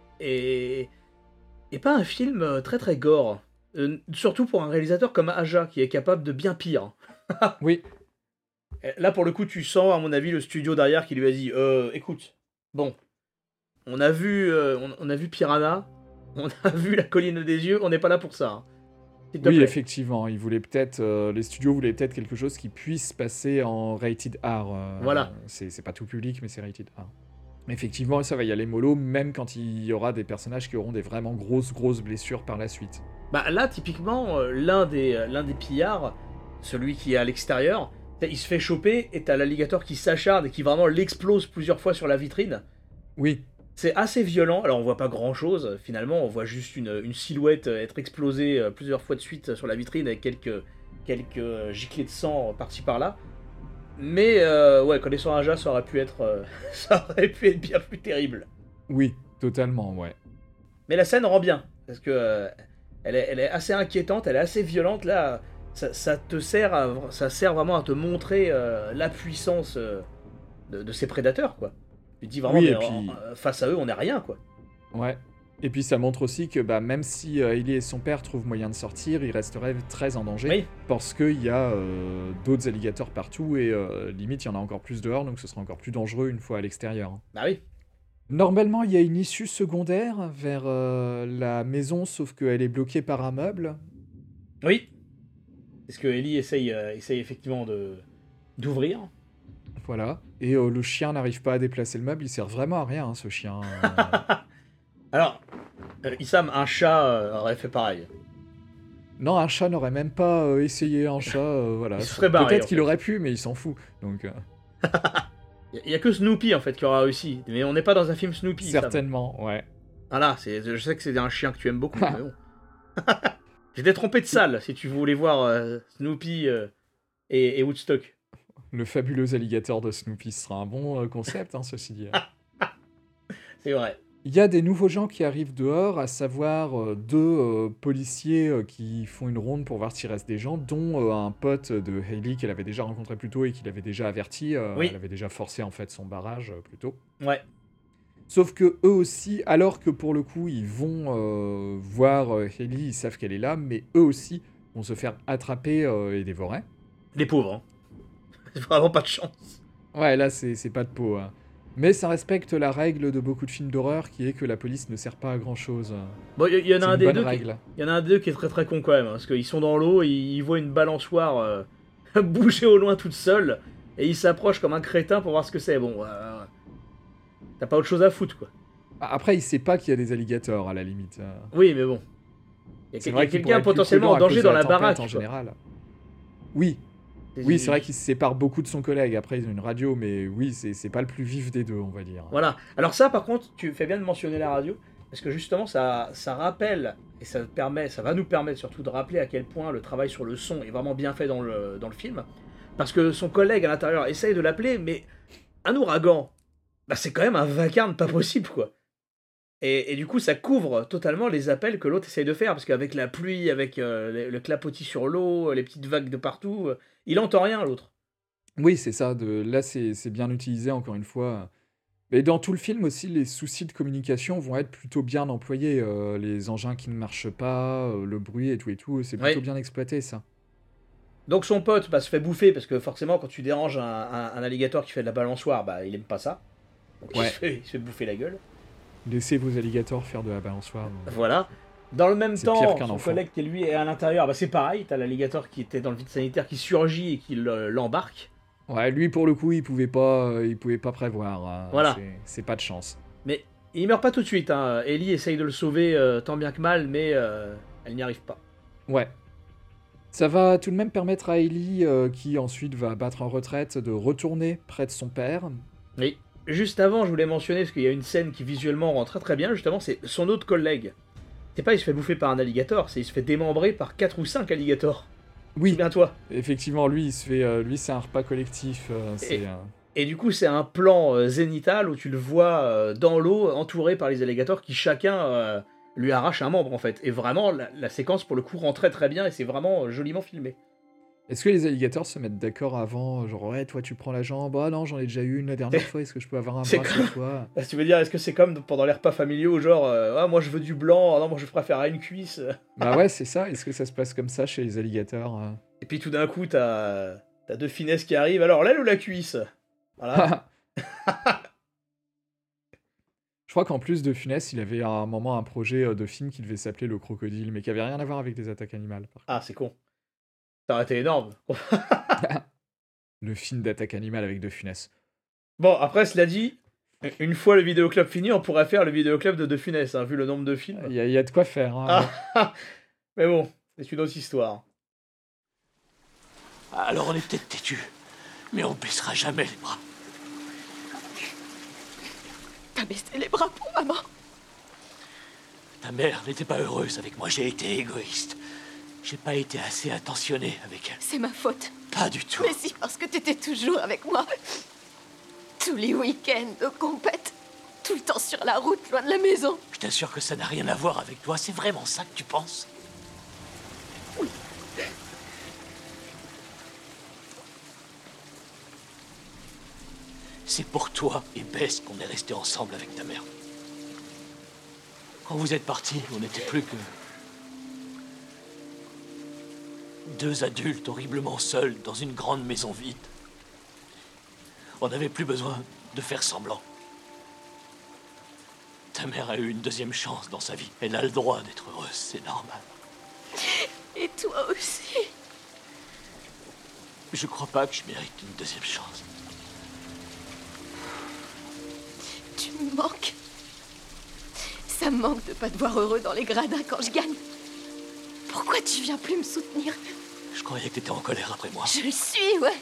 Speaker 2: est est pas un film, heu, très, très gore. Heu, surtout pour un réalisateur comme Aja, qui est capable de bien pire.
Speaker 1: Oui.
Speaker 2: Et là, pour le coup, tu sens, à mon avis, le studio derrière qui lui a dit euh, écoute, bon, on a vu, euh, on, on a vu Piranha, on a vu La Colline des Yeux, on n'est pas là pour ça. Hein. S'il te
Speaker 1: Oui,
Speaker 2: plaît.
Speaker 1: effectivement, ils voulaient peut-être, heu, les studios voulaient peut-être quelque chose qui puisse passer en rated R, heu,
Speaker 2: Voilà.
Speaker 1: c'est c'est pas tout public, mais c'est rated R. Effectivement, ça va y aller mollo, même quand il y aura des personnages qui auront des vraiment grosses, grosses blessures par la suite.
Speaker 2: Bah là, typiquement, euh, l'un des, euh, l'un des pillards, celui qui est à l'extérieur, il se fait choper et t'as l'alligator qui s'acharne et qui vraiment l'explose plusieurs fois sur la vitrine.
Speaker 1: Oui.
Speaker 2: C'est assez violent, alors on voit pas grand chose, finalement, on voit juste une, une silhouette être explosée euh, plusieurs fois de suite sur la vitrine avec quelques, quelques euh, giclées de sang euh, par-ci par-là. Mais euh, ouais, connaissant Aja, ça aurait pu être, euh, ça aurait pu être bien plus terrible.
Speaker 1: Oui, totalement, ouais.
Speaker 2: Mais la scène rend bien, parce que euh, elle, est, elle est assez inquiétante, elle est assez violente, là, ça, ça te sert, à, ça sert vraiment à te montrer euh, la puissance euh, de, de ces prédateurs, quoi. Tu te dis vraiment,
Speaker 1: Oui,
Speaker 2: mais
Speaker 1: et
Speaker 2: en-
Speaker 1: puis...
Speaker 2: en- face à eux, on n'est rien, quoi.
Speaker 1: Ouais. Et puis ça montre aussi que bah, même si euh, Ellie et son père trouvent moyen de sortir, ils resteraient très en danger.
Speaker 2: Oui.
Speaker 1: Parce qu'il y a euh, d'autres alligators partout et euh, limite il y en a encore plus dehors, donc ce sera encore plus dangereux une fois à l'extérieur.
Speaker 2: Bah oui.
Speaker 1: Normalement, il y a une issue secondaire vers euh, la maison, sauf qu'elle est bloquée par un meuble.
Speaker 2: Oui. Est-ce que Ellie essaye, euh, essaye effectivement de d'ouvrir.
Speaker 1: Voilà. Et euh, le chien n'arrive pas à déplacer le meuble, il sert vraiment à rien, hein, ce chien. euh.
Speaker 2: Alors, euh, Issam, un chat euh, aurait fait pareil.
Speaker 1: Non, un chat n'aurait même pas euh, essayé un chat, euh, voilà.
Speaker 2: Il se ferait barrer,
Speaker 1: Peut-être
Speaker 2: en
Speaker 1: qu'il
Speaker 2: fait.
Speaker 1: aurait pu, mais il s'en fout. Donc, euh,
Speaker 2: Il y a que Snoopy en fait qui aura réussi. Mais on n'est pas dans un film Snoopy. Issam.
Speaker 1: certainement, ouais.
Speaker 2: Voilà, c'est, je sais que c'est un chien que tu aimes beaucoup, mais bon. J'étais trompé de salle si tu voulais voir euh, Snoopy euh, et, et Woodstock.
Speaker 1: Le fabuleux alligator de Snoopy sera un bon euh, concept, hein, ceci dit.
Speaker 2: C'est vrai.
Speaker 1: Il y a des nouveaux gens qui arrivent dehors, à savoir euh, deux euh, policiers euh, qui font une ronde pour voir s'il reste des gens, dont euh, un pote de Hayley qu'elle avait déjà rencontré plus tôt et qu'il avait déjà averti. euh,
Speaker 2: Oui.
Speaker 1: Elle avait déjà forcé en fait son barrage euh, plus tôt.
Speaker 2: Ouais.
Speaker 1: Sauf que eux aussi, alors que pour le coup ils vont euh, voir euh, Hayley, ils savent qu'elle est là, mais eux aussi vont se faire attraper euh, et dévorer.
Speaker 2: Les pauvres. Hein. C'est vraiment pas de chance.
Speaker 1: Ouais, là c'est c'est pas de peau. Hein. Mais ça respecte la règle de beaucoup de films d'horreur qui est que la police ne sert pas à grand chose.
Speaker 2: Bon, il y, y en
Speaker 1: C'est
Speaker 2: a un
Speaker 1: une
Speaker 2: des
Speaker 1: bonne
Speaker 2: deux. Qui,
Speaker 1: règle.
Speaker 2: y en a un des deux qui est très très con quand même, hein, parce qu'ils sont dans l'eau, ils, ils voient une balançoire euh, bouger au loin toute seule, et ils s'approchent comme un crétin pour voir ce que c'est. Bon, euh, t'as pas autre chose à foutre quoi.
Speaker 1: Après, il sait pas qu'il y a des alligators à la limite. Euh,
Speaker 2: Oui, mais bon. Il y a,
Speaker 1: C'est
Speaker 2: quel- y
Speaker 1: vrai
Speaker 2: a
Speaker 1: qu'il
Speaker 2: quelqu'un
Speaker 1: pourrait être plus
Speaker 2: potentiellement
Speaker 1: prudent
Speaker 2: en
Speaker 1: à cause
Speaker 2: danger
Speaker 1: de
Speaker 2: dans la,
Speaker 1: tempête
Speaker 2: baraque.
Speaker 1: en
Speaker 2: quoi.
Speaker 1: général. Oui, oui, c'est vrai qu'il se sépare beaucoup de son collègue. Après, ils ont une radio, mais oui, c'est c'est pas le plus vif des deux, on va dire.
Speaker 2: Voilà. Alors ça, par contre, tu fais bien de mentionner la radio, parce que justement, ça, ça rappelle, et ça, permet, ça va nous permettre surtout de rappeler à quel point le travail sur le son est vraiment bien fait dans le, dans le film. Parce que son collègue à l'intérieur essaye de l'appeler, mais un ouragan, bah, c'est quand même un vacarme pas possible, quoi. Et, et du coup, ça couvre totalement les appels que l'autre essaye de faire, parce qu'avec la pluie, avec euh, le, le clapotis sur l'eau, les petites vagues de partout, euh, il entend rien, l'autre.
Speaker 1: Oui, c'est ça. De... Là, c'est c'est bien utilisé, encore une fois. Mais dans tout le film aussi, les soucis de communication vont être plutôt bien employés. euh, les engins qui ne marchent pas, euh, le bruit et tout et tout, c'est plutôt
Speaker 2: Oui.
Speaker 1: bien exploité, ça.
Speaker 2: Donc son pote bah, se fait bouffer, parce que forcément, quand tu déranges un, un, un alligator qui fait de la balançoire, bah, il aime pas ça. Donc
Speaker 1: Ouais.
Speaker 2: il, se fait, il se fait bouffer la gueule.
Speaker 1: Laissez vos alligators faire de la balançoire. euh.
Speaker 2: Voilà. Dans le même
Speaker 1: C'est pire
Speaker 2: temps,
Speaker 1: qu'un
Speaker 2: son
Speaker 1: enfant.
Speaker 2: collègue qui lui est à l'intérieur, bah, c'est pareil, t'as l'alligator qui était dans le vide sanitaire qui surgit et qui le- l'embarque.
Speaker 1: Ouais, lui pour le coup, il pouvait pas, euh, il pouvait pas prévoir. hein.
Speaker 2: Voilà.
Speaker 1: C'est- C'est pas de chance.
Speaker 2: Mais il meurt pas tout de suite. Hein. Ellie essaye de le sauver euh, tant bien que mal, mais euh, elle n'y arrive pas.
Speaker 1: Ouais. Ça va tout de même permettre à Ellie, euh, qui ensuite va battre en retraite, de retourner près de son père.
Speaker 2: Oui. Juste avant, je voulais mentionner, parce qu'il y a une scène qui visuellement rend très très bien, justement, c'est son autre collègue. C'est pas il se fait bouffer par un alligator, c'est il se fait démembrer par quatre ou cinq alligators.
Speaker 1: Oui,
Speaker 2: Souviens-toi.
Speaker 1: effectivement, lui, il se fait, euh, lui, c'est un repas collectif. euh, c'est, euh,
Speaker 2: Et du coup, c'est un plan euh, zénital où tu le vois euh, dans l'eau, entouré par les alligators qui chacun euh, lui arrache un membre en fait. Et vraiment, la, la séquence pour le coup rend très très bien et c'est vraiment euh, joliment filmé.
Speaker 1: Est-ce que les alligators se mettent d'accord avant, genre ouais, toi tu prends la jambe, ah non, j'en ai déjà eu une la dernière fois, est-ce que je peux avoir un
Speaker 2: C'est
Speaker 1: bras
Speaker 2: comme-
Speaker 1: sur toi?
Speaker 2: Là, tu veux dire, est-ce que c'est comme pendant les repas familiaux, genre, euh, ah moi je veux du blanc, ah non moi je préfère à une cuisse.
Speaker 1: Bah ouais, c'est ça. Est-ce que ça se passe comme ça chez les alligators? euh
Speaker 2: Et puis tout d'un coup, t'as t'as deux finesses qui arrivent, alors l'aile ou la cuisse? Voilà.
Speaker 1: Je crois qu'en plus de Funès, il avait à un moment un projet euh, de film qui devait s'appeler Le Crocodile, mais qui avait rien à voir avec des attaques animales. par
Speaker 2: Ah, c'est con. Ça aurait été énorme.
Speaker 1: contre. Le film d'attaque animale avec De Funès.
Speaker 2: Bon, après, cela dit, une fois le vidéoclub fini, on pourrait faire le vidéoclub de De Funès, hein, vu le nombre de films.
Speaker 1: Il y, a- il y a de quoi faire. hein.
Speaker 2: Ah, mais bon, c'est une autre histoire.
Speaker 5: Alors on est peut-être têtu, mais on baissera jamais les bras.
Speaker 4: T'as baissé les bras pour maman.
Speaker 5: Ta mère n'était pas heureuse avec moi, j'ai été égoïste. J'ai pas été assez attentionné avec elle.
Speaker 4: C'est ma faute.
Speaker 5: Pas du tout.
Speaker 4: Mais si, parce que t'étais toujours avec moi. Tous les week-ends de compète. Tout le temps sur la route, loin de la maison.
Speaker 5: Je t'assure que ça n'a rien à voir avec toi, c'est vraiment ça que tu penses? C'est pour toi et Bess qu'on est restés ensemble avec ta mère. Quand vous êtes partis, on n'était plus que... deux adultes horriblement seuls dans une grande maison vide. On n'avait plus besoin de faire semblant. Ta mère a eu une deuxième chance dans sa vie. Elle a le droit d'être heureuse, c'est normal.
Speaker 4: Et toi aussi.
Speaker 5: Je crois pas que je mérite une deuxième chance.
Speaker 4: Tu me manques. Ça me manque de pas te voir heureux dans les gradins quand je gagne. Pourquoi tu viens plus me soutenir?
Speaker 5: Je croyais que t'étais en colère après moi.
Speaker 4: Je le suis, ouais.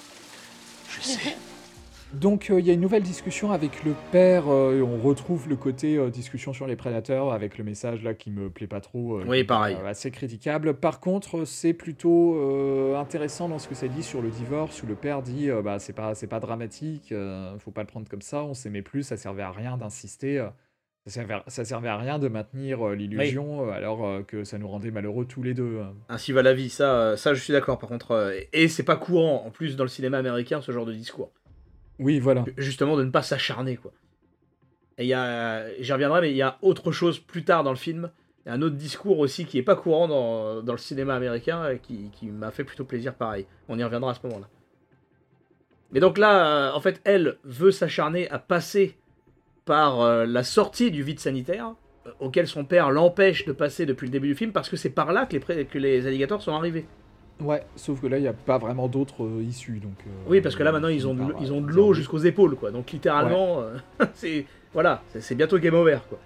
Speaker 5: Je sais.
Speaker 1: Donc euh, il y a une nouvelle discussion avec le père, euh, et on retrouve le côté euh, discussion sur les prédateurs avec le message là qui me plaît pas trop, euh,
Speaker 2: Oui,
Speaker 1: qui est,
Speaker 2: pareil.
Speaker 1: euh, assez critiquable. Par contre, c'est plutôt euh, intéressant dans ce que ça dit sur le divorce où le père dit euh, bah c'est pas c'est pas dramatique, euh, faut pas le prendre comme ça, on s'aimait plus, ça servait à rien d'insister, euh, ça servait, ça servait à rien de maintenir euh, l'illusion euh, alors euh, que ça nous rendait malheureux tous les deux. euh.
Speaker 2: Ainsi va la vie, ça, euh, ça je suis d'accord par contre. euh, Et et c'est pas courant, en plus, dans le cinéma américain, ce genre de discours.
Speaker 1: Oui, voilà.
Speaker 2: Justement, de ne pas s'acharner, quoi. Et il y a... J'y reviendrai, mais il y a autre chose plus tard dans le film. Il y a un autre discours aussi qui est pas courant dans, dans le cinéma américain et qui, qui m'a fait plutôt plaisir, pareil. On y reviendra à ce moment-là. Mais donc là, euh, en fait, elle veut s'acharner à passer par euh, la sortie du vide sanitaire, euh, auquel son père l'empêche de passer depuis le début du film, parce que c'est par là que les, pré- que les alligators sont arrivés.
Speaker 1: Ouais, sauf que là il y a pas vraiment d'autres euh, issues donc. euh,
Speaker 2: Oui, parce que là maintenant ils ont de,
Speaker 1: par,
Speaker 2: l- ils
Speaker 1: euh,
Speaker 2: ont de
Speaker 1: dire
Speaker 2: l'eau
Speaker 1: oui.
Speaker 2: jusqu'aux épaules, quoi. Donc littéralement, euh, c'est voilà, c'est c'est bientôt game over, quoi.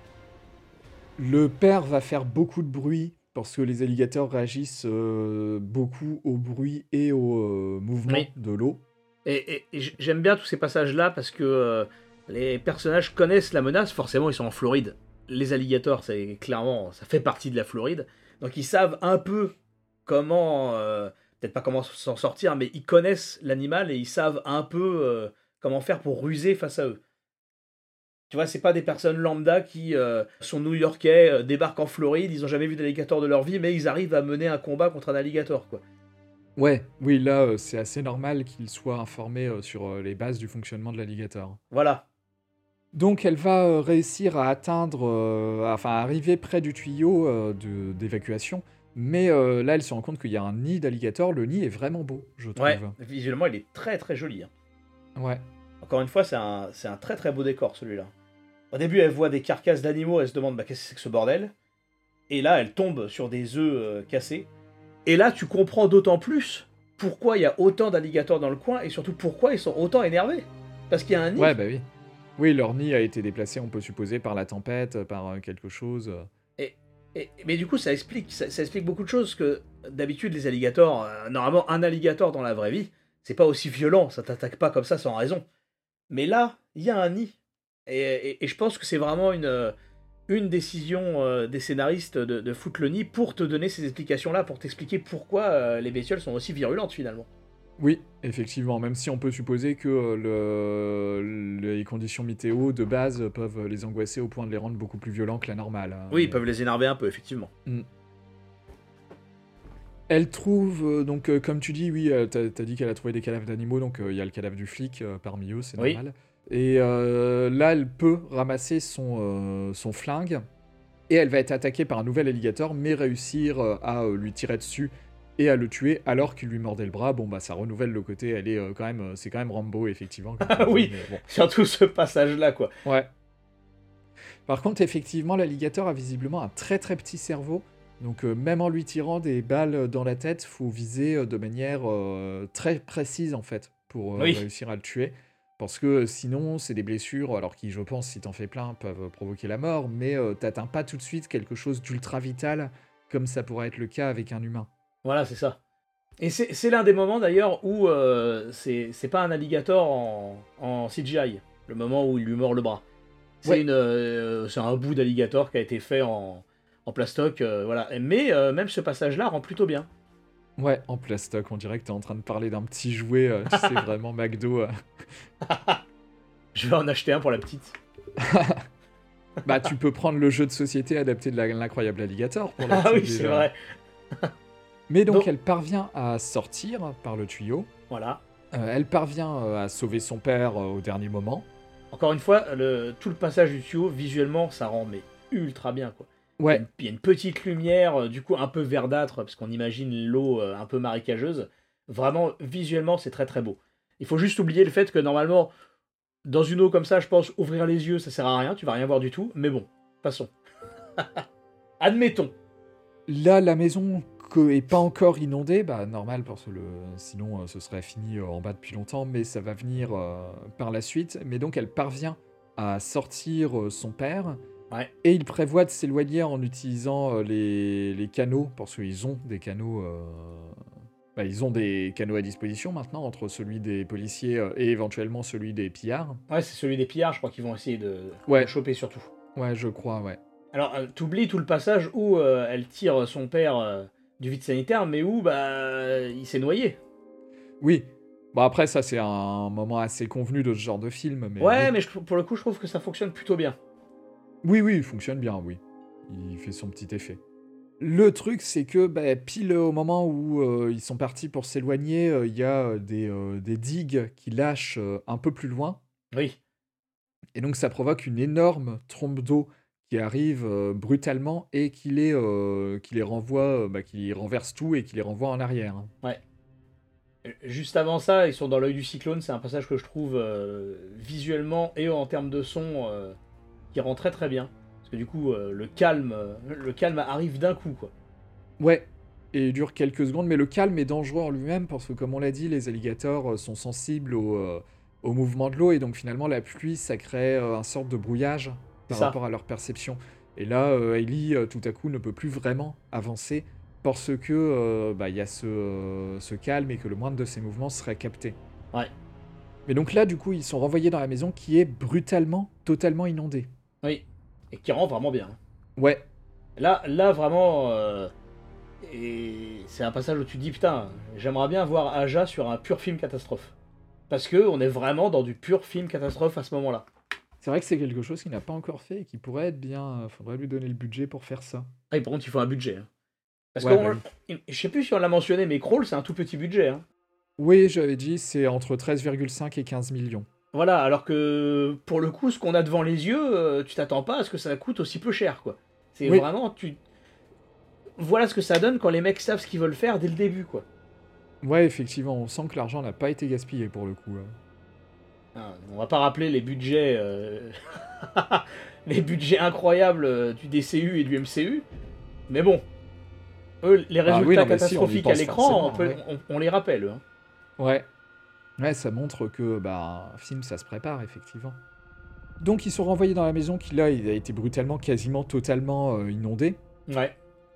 Speaker 1: Le père va faire beaucoup de bruit parce que les alligators réagissent euh, beaucoup au bruit et au euh, mouvement
Speaker 2: Oui.
Speaker 1: de l'eau.
Speaker 2: Et, et- et j- j'aime bien tous ces passages-là parce que euh, les personnages connaissent la menace. Forcément, ils sont en Floride. Les alligators, c'est clairement, ça fait partie de la Floride. Donc ils savent un peu comment, euh, peut-être pas comment s'en sortir, mais ils connaissent l'animal et ils savent un peu euh, comment faire pour ruser face à eux. Tu vois, c'est pas des personnes lambda qui euh, sont new-yorkais, euh, débarquent en Floride, ils ont jamais vu d'alligator de leur vie, mais ils arrivent à mener un combat contre un alligator, quoi.
Speaker 1: Ouais, oui, là euh, c'est assez normal qu'ils soient informés euh, sur euh, les bases du fonctionnement de l'alligator.
Speaker 2: Voilà.
Speaker 1: Donc elle va euh, réussir à atteindre, euh, enfin à arriver près du tuyau euh, de- d'évacuation Mais euh, là, elle se rend compte qu'il y a un nid d'alligator. Le nid est vraiment beau, je trouve.
Speaker 2: Ouais, visuellement, il est très très joli. Hein.
Speaker 1: Ouais.
Speaker 2: Encore une fois, c'est un, c'est un très très beau décor, celui-là. Au début, elle voit des carcasses d'animaux, elle se demande bah, qu'est-ce que c'est que ce bordel. Et là, elle tombe sur des œufs euh, cassés. Et là, tu comprends d'autant plus pourquoi il y a autant d'alligators dans le coin et surtout pourquoi ils sont autant énervés. Parce qu'il y a un nid.
Speaker 1: Ouais, bah oui. Oui, leur nid a été déplacé, on peut supposer, par la tempête, par euh, quelque chose. euh.
Speaker 2: Et, et- mais du coup, ça explique, ça, ça explique beaucoup de choses. Que d'habitude, les alligators, euh, normalement, un alligator dans la vraie vie, c'est pas aussi violent, ça t'attaque pas comme ça sans raison. Mais là, il y a un nid. Et, et- et je pense que c'est vraiment une, euh, une décision euh, des scénaristes de, de foutre le nid pour te donner ces explications-là, pour t'expliquer pourquoi euh, les bestioles sont aussi virulentes finalement.
Speaker 1: Oui, effectivement, même si on peut supposer que euh, le... les conditions météo de base peuvent les angoisser au point de les rendre beaucoup plus violents que la normale. hein.
Speaker 2: Oui, ils
Speaker 1: Mais-
Speaker 2: peuvent les énerver un peu, effectivement.
Speaker 1: Elle trouve, euh, donc euh, comme tu dis, oui, euh, t'as t'as dit qu'elle a trouvé des cadavres d'animaux, donc euh, il y a le cadavre du flic euh, parmi eux, c'est
Speaker 2: Oui.
Speaker 1: normal. Et euh, là, elle peut ramasser son, euh, son flingue, et elle va être attaquée par un nouvel alligator, mais réussir euh, à euh, lui tirer dessus et à le tuer alors qu'il lui mordait le bras. Bon, bah ça renouvelle le côté, elle est euh, quand même, euh, c'est quand même Rambo, effectivement. comme tu dis,
Speaker 2: Oui.
Speaker 1: mais bon.
Speaker 2: Surtout ce passage-là, quoi.
Speaker 1: Ouais. Par contre, effectivement, l'alligator a visiblement un très très petit cerveau. Donc euh, même en lui tirant des balles dans la tête, faut viser euh, de manière euh, très précise en fait pour euh,
Speaker 2: Oui.
Speaker 1: réussir à le tuer. Parce que euh, sinon, c'est des blessures, alors qui, je pense, si t'en fais plein, peuvent provoquer la mort, mais euh, t'atteins pas tout de suite quelque chose d'ultra vital, comme ça pourrait être le cas avec un humain.
Speaker 2: Voilà, c'est ça. Et c'est c'est l'un des moments d'ailleurs où euh, c'est c'est pas un alligator en, en C G I, le moment où il lui mord le bras. C'est
Speaker 1: Ouais.
Speaker 2: une, euh, c'est un bout d'alligator qui a été fait en, en plastoc, euh, voilà. Mais euh, même ce passage-là rend plutôt bien.
Speaker 1: Ouais, en plastoc, on dirait que t'es en train de parler d'un petit jouet, euh, tu sais, vraiment McDo. euh.
Speaker 2: Je vais en acheter un pour la petite.
Speaker 1: Bah, tu peux prendre le jeu de société adapté de la- l'incroyable alligator pour la
Speaker 2: Ah
Speaker 1: petite,
Speaker 2: oui, c'est
Speaker 1: déjà.
Speaker 2: vrai.
Speaker 1: Mais donc,
Speaker 2: Donc-
Speaker 1: elle parvient à sortir par le tuyau.
Speaker 2: Voilà.
Speaker 1: Euh, elle parvient euh, à sauver son père euh, au dernier moment.
Speaker 2: Encore une fois, le, tout le passage du tuyau, visuellement, ça rend mais ultra bien, quoi. Il y a
Speaker 1: Ouais,
Speaker 2: une- Il y a une petite lumière, euh, du coup un peu verdâtre, parce qu'on imagine l'eau euh, un peu marécageuse. Vraiment, visuellement, c'est très très beau. Il faut juste oublier le fait que normalement, dans une eau comme ça, je pense, ouvrir les yeux, ça sert à rien, tu vas rien voir du tout. Mais bon, passons. Admettons.
Speaker 1: là, la maison que- est pas encore inondée, bah normal, parce que le... sinon euh, ce serait fini euh, en bas depuis longtemps, mais ça va venir euh, par la suite. Mais donc, elle parvient à sortir euh, son père.
Speaker 2: Ouais.
Speaker 1: Et il prévoit de s'éloigner en utilisant euh, les, les canaux, parce qu'ils ont des canaux... euh, bah, ils ont des canaux à disposition maintenant, entre celui des policiers euh, et éventuellement celui des pillards.
Speaker 2: Ouais, c'est celui des pillards, je crois qu'ils vont essayer de,
Speaker 1: Ouais.
Speaker 2: de choper surtout.
Speaker 1: Ouais, je crois, ouais.
Speaker 2: Alors, euh, t'oublies tout le passage où euh, elle tire son père euh, du vide sanitaire, mais où bah il s'est noyé.
Speaker 1: Oui. Bon, après, ça, c'est un moment assez convenu de ce genre de film. Mais
Speaker 2: Ouais,
Speaker 1: oui.
Speaker 2: mais je- pour le coup, je trouve que ça fonctionne plutôt bien.
Speaker 1: Oui, oui, il fonctionne bien, oui. Il fait son petit effet. Le truc, c'est que bah, pile au moment où euh, ils sont partis pour s'éloigner, euh, il y a euh, des, euh, des digues qui lâchent euh, un peu plus loin.
Speaker 2: Oui.
Speaker 1: Et donc, ça provoque une énorme trombe d'eau qui arrive euh, brutalement et qui les, euh, qui les renvoie, euh, bah, qui renverse tout et qui les renvoie en arrière. hein.
Speaker 2: Ouais. Euh, Juste avant ça, ils sont dans l'œil du cyclone. C'est un passage que je trouve euh, visuellement et en termes de son euh, qui rend très très bien. Parce que du coup, euh, le calme, euh, le calme arrive d'un coup, quoi.
Speaker 1: Ouais, et il dure quelques secondes, mais le calme est dangereux en lui-même parce que, comme on l'a dit, les alligators euh, sont sensibles au, euh, au mouvement de l'eau et donc finalement la pluie, ça crée euh, un sorte de brouillage par
Speaker 2: ça.
Speaker 1: rapport à leur perception. Et là, euh, Hailey, euh, tout à coup, ne peut plus vraiment avancer parce que euh, bah, il y a ce, euh, ce calme et que le moindre de ses mouvements serait capté.
Speaker 2: Ouais.
Speaker 1: Mais donc là, du coup, ils sont renvoyés dans la maison qui est brutalement, totalement inondée.
Speaker 2: Oui. Et qui rend vraiment bien.
Speaker 1: Ouais,
Speaker 2: Là, là vraiment, euh, et c'est un passage où tu te dis putain, j'aimerais bien voir Aja sur un pur film catastrophe. Parce que on est vraiment dans du pur film catastrophe à ce moment-là.
Speaker 1: c'est vrai que c'est quelque chose qu'il n'a pas encore fait et qui pourrait être bien. euh, Faudrait lui donner le budget pour faire ça.
Speaker 2: Ah, et par contre, il faut un budget. hein. Parce
Speaker 1: Ouais,
Speaker 2: que
Speaker 1: bah
Speaker 2: on- je sais plus si on l'a mentionné, mais Crawl, c'est un tout petit budget. hein.
Speaker 1: Oui, j'avais dit, c'est entre treize virgule cinq et quinze millions.
Speaker 2: Voilà, alors que pour le coup, ce qu'on a devant les yeux, euh, tu t'attends pas à ce que ça coûte aussi peu cher, quoi. C'est
Speaker 1: Oui.
Speaker 2: vraiment, tu... voilà ce que ça donne quand les mecs savent ce qu'ils veulent faire dès le début, quoi.
Speaker 1: Ouais, effectivement, on sent que l'argent n'a pas été gaspillé pour le coup. hein.
Speaker 2: Ah, on va pas rappeler les budgets, euh, les budgets incroyables euh, du D C U et du M C U, mais bon, eux, les
Speaker 1: Ah
Speaker 2: résultats
Speaker 1: oui, non, mais si, on y
Speaker 2: catastrophiques
Speaker 1: pense
Speaker 2: à l'écran, on,
Speaker 1: forcément,
Speaker 2: peut-
Speaker 1: ouais.
Speaker 2: on- on les rappelle. hein.
Speaker 1: Ouais. Ouais, ça montre que bah, un film, ça se prépare, effectivement. Donc, ils sont renvoyés dans la maison qui, là, il a été brutalement, quasiment totalement euh, inondé.
Speaker 2: Ouais.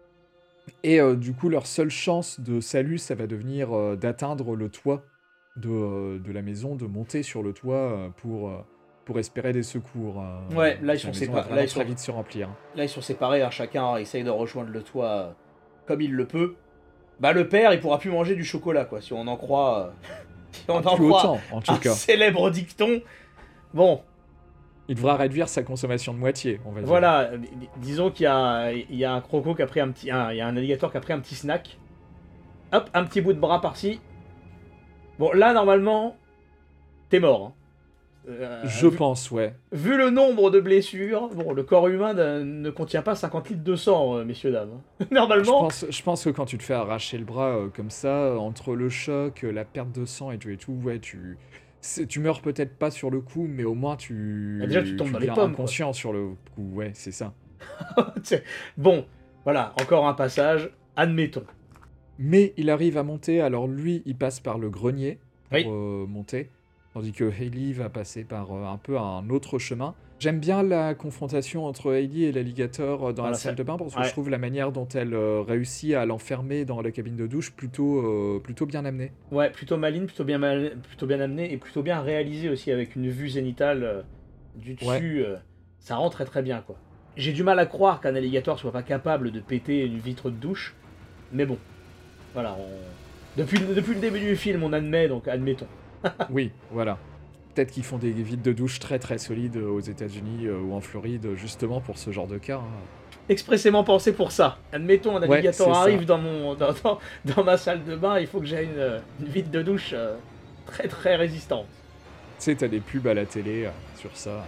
Speaker 1: Et euh, du coup, leur seule chance de salut, ça va devenir euh, d'atteindre le toit de, euh, de la maison, de monter sur le toit euh, pour, euh, pour espérer des secours. euh,
Speaker 2: Ouais, là, ils
Speaker 1: parce que
Speaker 2: sont
Speaker 1: la maison
Speaker 2: sépa-
Speaker 1: va vraiment
Speaker 2: là, ils
Speaker 1: très
Speaker 2: sont-
Speaker 1: vite se remplir.
Speaker 2: Là, ils sont séparés, hein, chacun essaye de rejoindre le toit euh, comme il le peut. Bah, le père, il pourra plus manger du chocolat, quoi, si on en croit. euh, si on en
Speaker 1: Plus
Speaker 2: croit
Speaker 1: autant, en tout
Speaker 2: un
Speaker 1: cas.
Speaker 2: célèbre dicton. Bon,
Speaker 1: Il devra réduire sa consommation de moitié, on va dire.
Speaker 2: voilà, euh, dis- disons qu'il y a, il y a un croco qui a pris un petit. un- il y a un alligator qui a pris un petit snack. Hop, un petit bout de bras par-ci. Bon, là, normalement, t'es mort. hein. Euh,
Speaker 1: Je
Speaker 2: vu,
Speaker 1: pense, ouais.
Speaker 2: vu le nombre de blessures, bon, le corps humain ne, ne contient pas cinquante litres de sang, euh, messieurs, dames.
Speaker 1: Je
Speaker 2: Normalement.
Speaker 1: pense, je pense que quand tu te fais arracher le bras euh, comme ça, euh, entre le choc, euh, la perte de sang et tout et tout, ouais, tu, c'est- tu meurs peut-être pas sur le coup, mais au moins tu,
Speaker 2: Ah, déjà, tu tombes dans les
Speaker 1: deviens
Speaker 2: pommes, quoi.
Speaker 1: inconscient sur le coup, ouais, c'est ça.
Speaker 2: C'est- bon, voilà, encore un passage, admettons.
Speaker 1: Mais il arrive à monter, alors lui, il passe par le grenier pour
Speaker 2: Oui.
Speaker 1: euh, monter, tandis que Hayley va passer par euh, un peu un autre chemin. J'aime bien la confrontation entre Hayley et l'alligator euh, dans
Speaker 2: Voilà,
Speaker 1: la salle
Speaker 2: ça-
Speaker 1: de bain, parce que
Speaker 2: ouais.
Speaker 1: je trouve la manière dont elle euh, réussit à l'enfermer dans la cabine de douche plutôt, euh, plutôt bien amenée.
Speaker 2: Ouais, plutôt maligne, plutôt bien, mal- plutôt bien amené et plutôt bien réalisé aussi avec une vue zénitale euh, du dessus. euh, ça rend très très bien, quoi. J'ai du mal à croire qu'un alligator soit pas capable de péter une vitre de douche, mais bon, voilà. on- Depuis, le- depuis le début du film, on admet, donc admettons.
Speaker 1: Oui, voilà. Peut-être qu'ils font des vides de douche très très solides aux États-Unis euh, ou en Floride, justement pour ce genre de cas. hein.
Speaker 2: Expressément pensé pour ça. Admettons, un
Speaker 1: Ouais,
Speaker 2: alligator
Speaker 1: c'est ça.
Speaker 2: arrive dans, mon, dans, dans, dans ma salle de bain, il faut que j'ai une, euh, une vitre de douche euh, très très résistante.
Speaker 1: Tu sais, t'as des pubs à la télé euh, sur ça.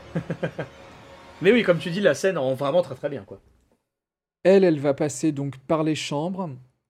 Speaker 2: Mais oui, comme tu dis, la scène rend vraiment très très bien, quoi.
Speaker 1: Elle, elle va passer donc par les chambres.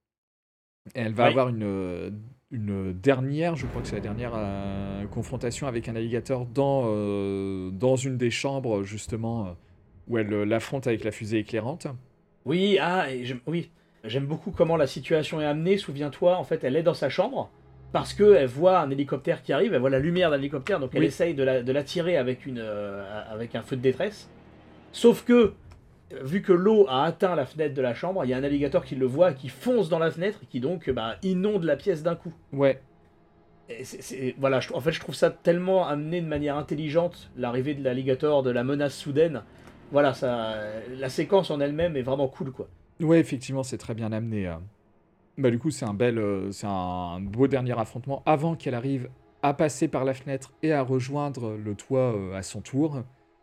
Speaker 1: Et elle va
Speaker 2: Oui.
Speaker 1: avoir une, euh, une dernière, je crois que c'est la dernière euh, confrontation avec un alligator dans, euh, dans une des chambres, justement, euh, où elle euh, l'affronte avec la fusée éclairante.
Speaker 2: Oui, ah, et j'aime, oui. J'aime beaucoup comment la situation est amenée. Souviens-toi, en fait, elle est dans sa chambre parce qu'elle voit un hélicoptère qui arrive, elle voit la lumière d'un hélicoptère, donc elle
Speaker 1: Oui.
Speaker 2: essaye de, la, de l'attirer avec, une, euh, avec un feu de détresse. Sauf que, vu que l'eau a atteint la fenêtre de la chambre, il y a un alligator qui le voit, qui fonce dans la fenêtre et qui donc bah, inonde la pièce d'un coup.
Speaker 1: Ouais,
Speaker 2: Et c'est- c'est- voilà, je, en fait, je trouve ça tellement amené de manière intelligente, l'arrivée de l'alligator, de la menace soudaine. Voilà, ça, la séquence en elle-même est vraiment cool, quoi.
Speaker 1: ouais, effectivement, c'est très bien amené. euh. Bah, du coup, c'est un bel, euh, c'est un beau dernier affrontement avant qu'elle arrive à passer par la fenêtre et à rejoindre le toit euh, à son tour.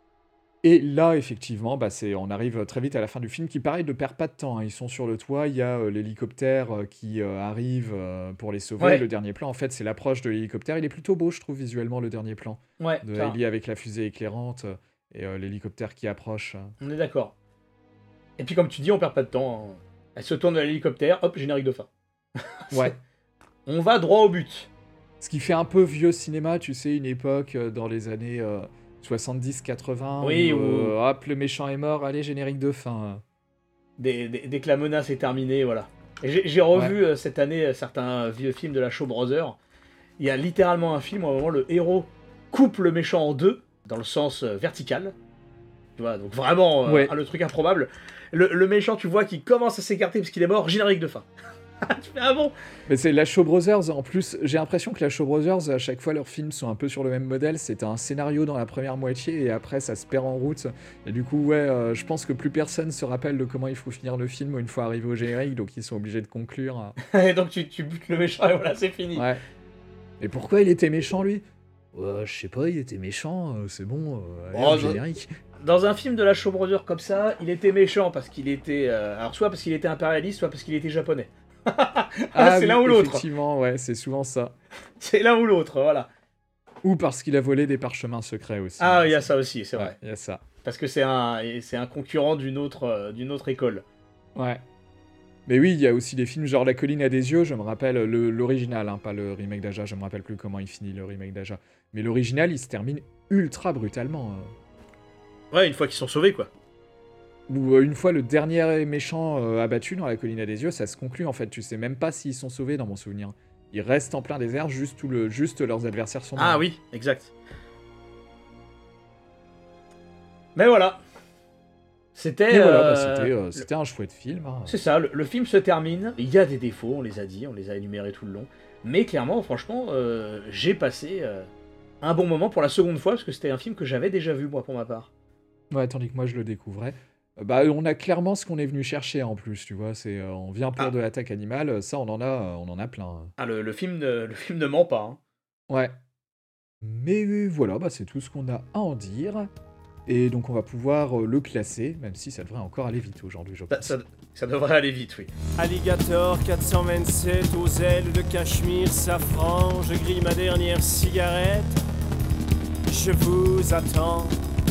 Speaker 1: Et là, effectivement, bah, c'est, on arrive très vite à la fin du film qui, pareil, ne perd pas de temps. hein. Ils sont sur le toit, il y a euh, l'hélicoptère euh, qui euh, arrive euh, pour les sauver.
Speaker 2: Ouais.
Speaker 1: Le dernier plan, en fait, c'est l'approche de l'hélicoptère. Il est plutôt beau, je trouve, visuellement, le dernier plan.
Speaker 2: Ouais,
Speaker 1: De
Speaker 2: ça,
Speaker 1: Hayley avec la fusée éclairante euh, et euh, l'hélicoptère qui approche. euh.
Speaker 2: on est d'accord. Et puis, comme tu dis, on perd pas de temps. hein. Elle se tourne de l'hélicoptère, hop, générique de fin.
Speaker 1: Ouais.
Speaker 2: On va droit au but.
Speaker 1: Ce qui fait un peu vieux cinéma, tu sais, une époque euh, dans les années euh, soixante-dix quatre-vingts,
Speaker 2: Oui,
Speaker 1: où,
Speaker 2: ou-
Speaker 1: euh, hop, le méchant est mort, allez, générique de fin.
Speaker 2: Dès, dès- dès que la menace est terminée, voilà. Et j'ai, j'ai revu euh, cette année euh, certains vieux films de la Shaw Brothers. Il y a littéralement un film où à un moment le héros coupe le méchant en deux, dans le sens euh, vertical. Tu vois, donc vraiment euh,
Speaker 1: Ouais.
Speaker 2: le truc improbable. Le, le méchant, tu vois, qui commence à s'écarter parce qu'il est mort, générique de fin. Tu fais, ah bon?
Speaker 1: Mais c'est la Shaw Brothers, en plus, j'ai l'impression que la Shaw Brothers, à chaque fois, leurs films sont un peu sur le même modèle. C'est un scénario dans la première moitié et après, ça se perd en route. Et du coup, ouais, euh, je pense que plus personne se rappelle de comment il faut finir le film une fois arrivé au générique, donc ils sont obligés de conclure.
Speaker 2: Et donc tu, tu butes le méchant et voilà, c'est fini.
Speaker 1: Ouais. Et pourquoi il était méchant, lui Ouais, je sais pas, il était méchant, euh, c'est bon, euh, allez,
Speaker 2: Oh,
Speaker 1: au
Speaker 2: je-
Speaker 1: générique.
Speaker 2: Dans un film de la Shaw Brothers comme ça, il était méchant parce qu'il était... euh, alors soit parce qu'il était impérialiste, soit parce qu'il était japonais.
Speaker 1: Ah,
Speaker 2: c'est
Speaker 1: oui,
Speaker 2: l'un ou l'autre.
Speaker 1: Effectivement, ouais, c'est souvent ça.
Speaker 2: C'est l'un ou l'autre, voilà.
Speaker 1: Ou parce qu'il a volé des parchemins secrets aussi.
Speaker 2: Ah, il y a ça aussi, c'est
Speaker 1: Ouais,
Speaker 2: vrai.
Speaker 1: il y a ça.
Speaker 2: Parce que c'est un, et c'est un concurrent d'une autre, euh, d'une autre école.
Speaker 1: Ouais. Mais oui, il y a aussi des films genre La colline à des yeux, je me rappelle le- l'original, hein, pas le remake d'Aja, je me rappelle plus comment il finit le remake d'Aja. Mais l'original, il se termine ultra brutalement. euh.
Speaker 2: Ouais, une fois qu'ils sont sauvés, quoi.
Speaker 1: Ou euh, une fois le dernier méchant euh, abattu dans La colline à des yeux, ça se conclut en fait. Tu sais même pas s'ils sont sauvés dans mon souvenir. Ils restent en plein désert, juste, tout le, juste leurs adversaires sont morts.
Speaker 2: Ah oui, exact. Mais voilà. C'était...
Speaker 1: Et voilà,
Speaker 2: euh,
Speaker 1: bah, c'était, euh, c'était un chouette film. hein.
Speaker 2: C'est ça, le, le film se termine. Il y a des défauts, on les a dit, on les a énumérés tout le long. Mais clairement, franchement, euh, j'ai passé euh, un bon moment pour la seconde fois, parce que c'était un film que j'avais déjà vu, moi, pour ma part.
Speaker 1: Ouais, tandis que moi je le découvrais. Euh, Bah, on a clairement ce qu'on est venu chercher en plus, tu vois. C'est, euh, on vient pour
Speaker 2: Ah.
Speaker 1: de l'attaque animale, ça on en a, euh, on en a plein.
Speaker 2: Ah, le, le film, ne, le film ne ment pas. Hein.
Speaker 1: Ouais. Mais euh, voilà, bah, c'est tout ce qu'on a à en dire. Et donc on va pouvoir euh, le classer, même si ça devrait encore aller vite aujourd'hui, je
Speaker 2: Ça,
Speaker 1: pense.
Speaker 2: ça, ça devrait aller vite, oui.
Speaker 6: Alligator quatre cent vingt-sept aux ailes de cachemire safran, je grille ma dernière cigarette. Je vous attends.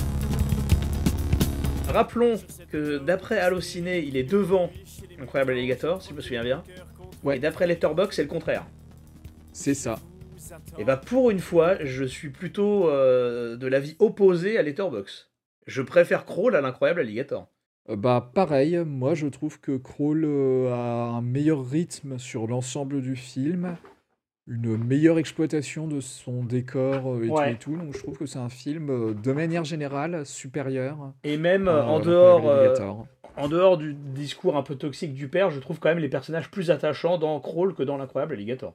Speaker 2: Rappelons que d'après Allociné, il est devant Incroyable Alligator, si je me souviens bien.
Speaker 1: Ouais.
Speaker 2: Et d'après Letterboxd, c'est le contraire.
Speaker 1: C'est ça.
Speaker 2: Et bah pour une fois, je suis plutôt euh, de l'avis opposé à Letterboxd. Je préfère Crawl à l'Incroyable Alligator.
Speaker 1: Euh, bah pareil, moi je trouve que Crawl euh, a un meilleur rythme sur l'ensemble du film, une meilleure exploitation de son décor euh, et
Speaker 2: Ouais.
Speaker 1: tout et tout, donc je trouve que c'est un film euh, de manière générale supérieur
Speaker 2: Et même
Speaker 1: à
Speaker 2: euh, en
Speaker 1: euh,
Speaker 2: dehors,
Speaker 1: l'Incroyable
Speaker 2: euh,
Speaker 1: Alligator.
Speaker 2: en dehors du discours un peu toxique du père, je trouve quand même les personnages plus attachants dans Crawl que dans l'Incroyable Alligator.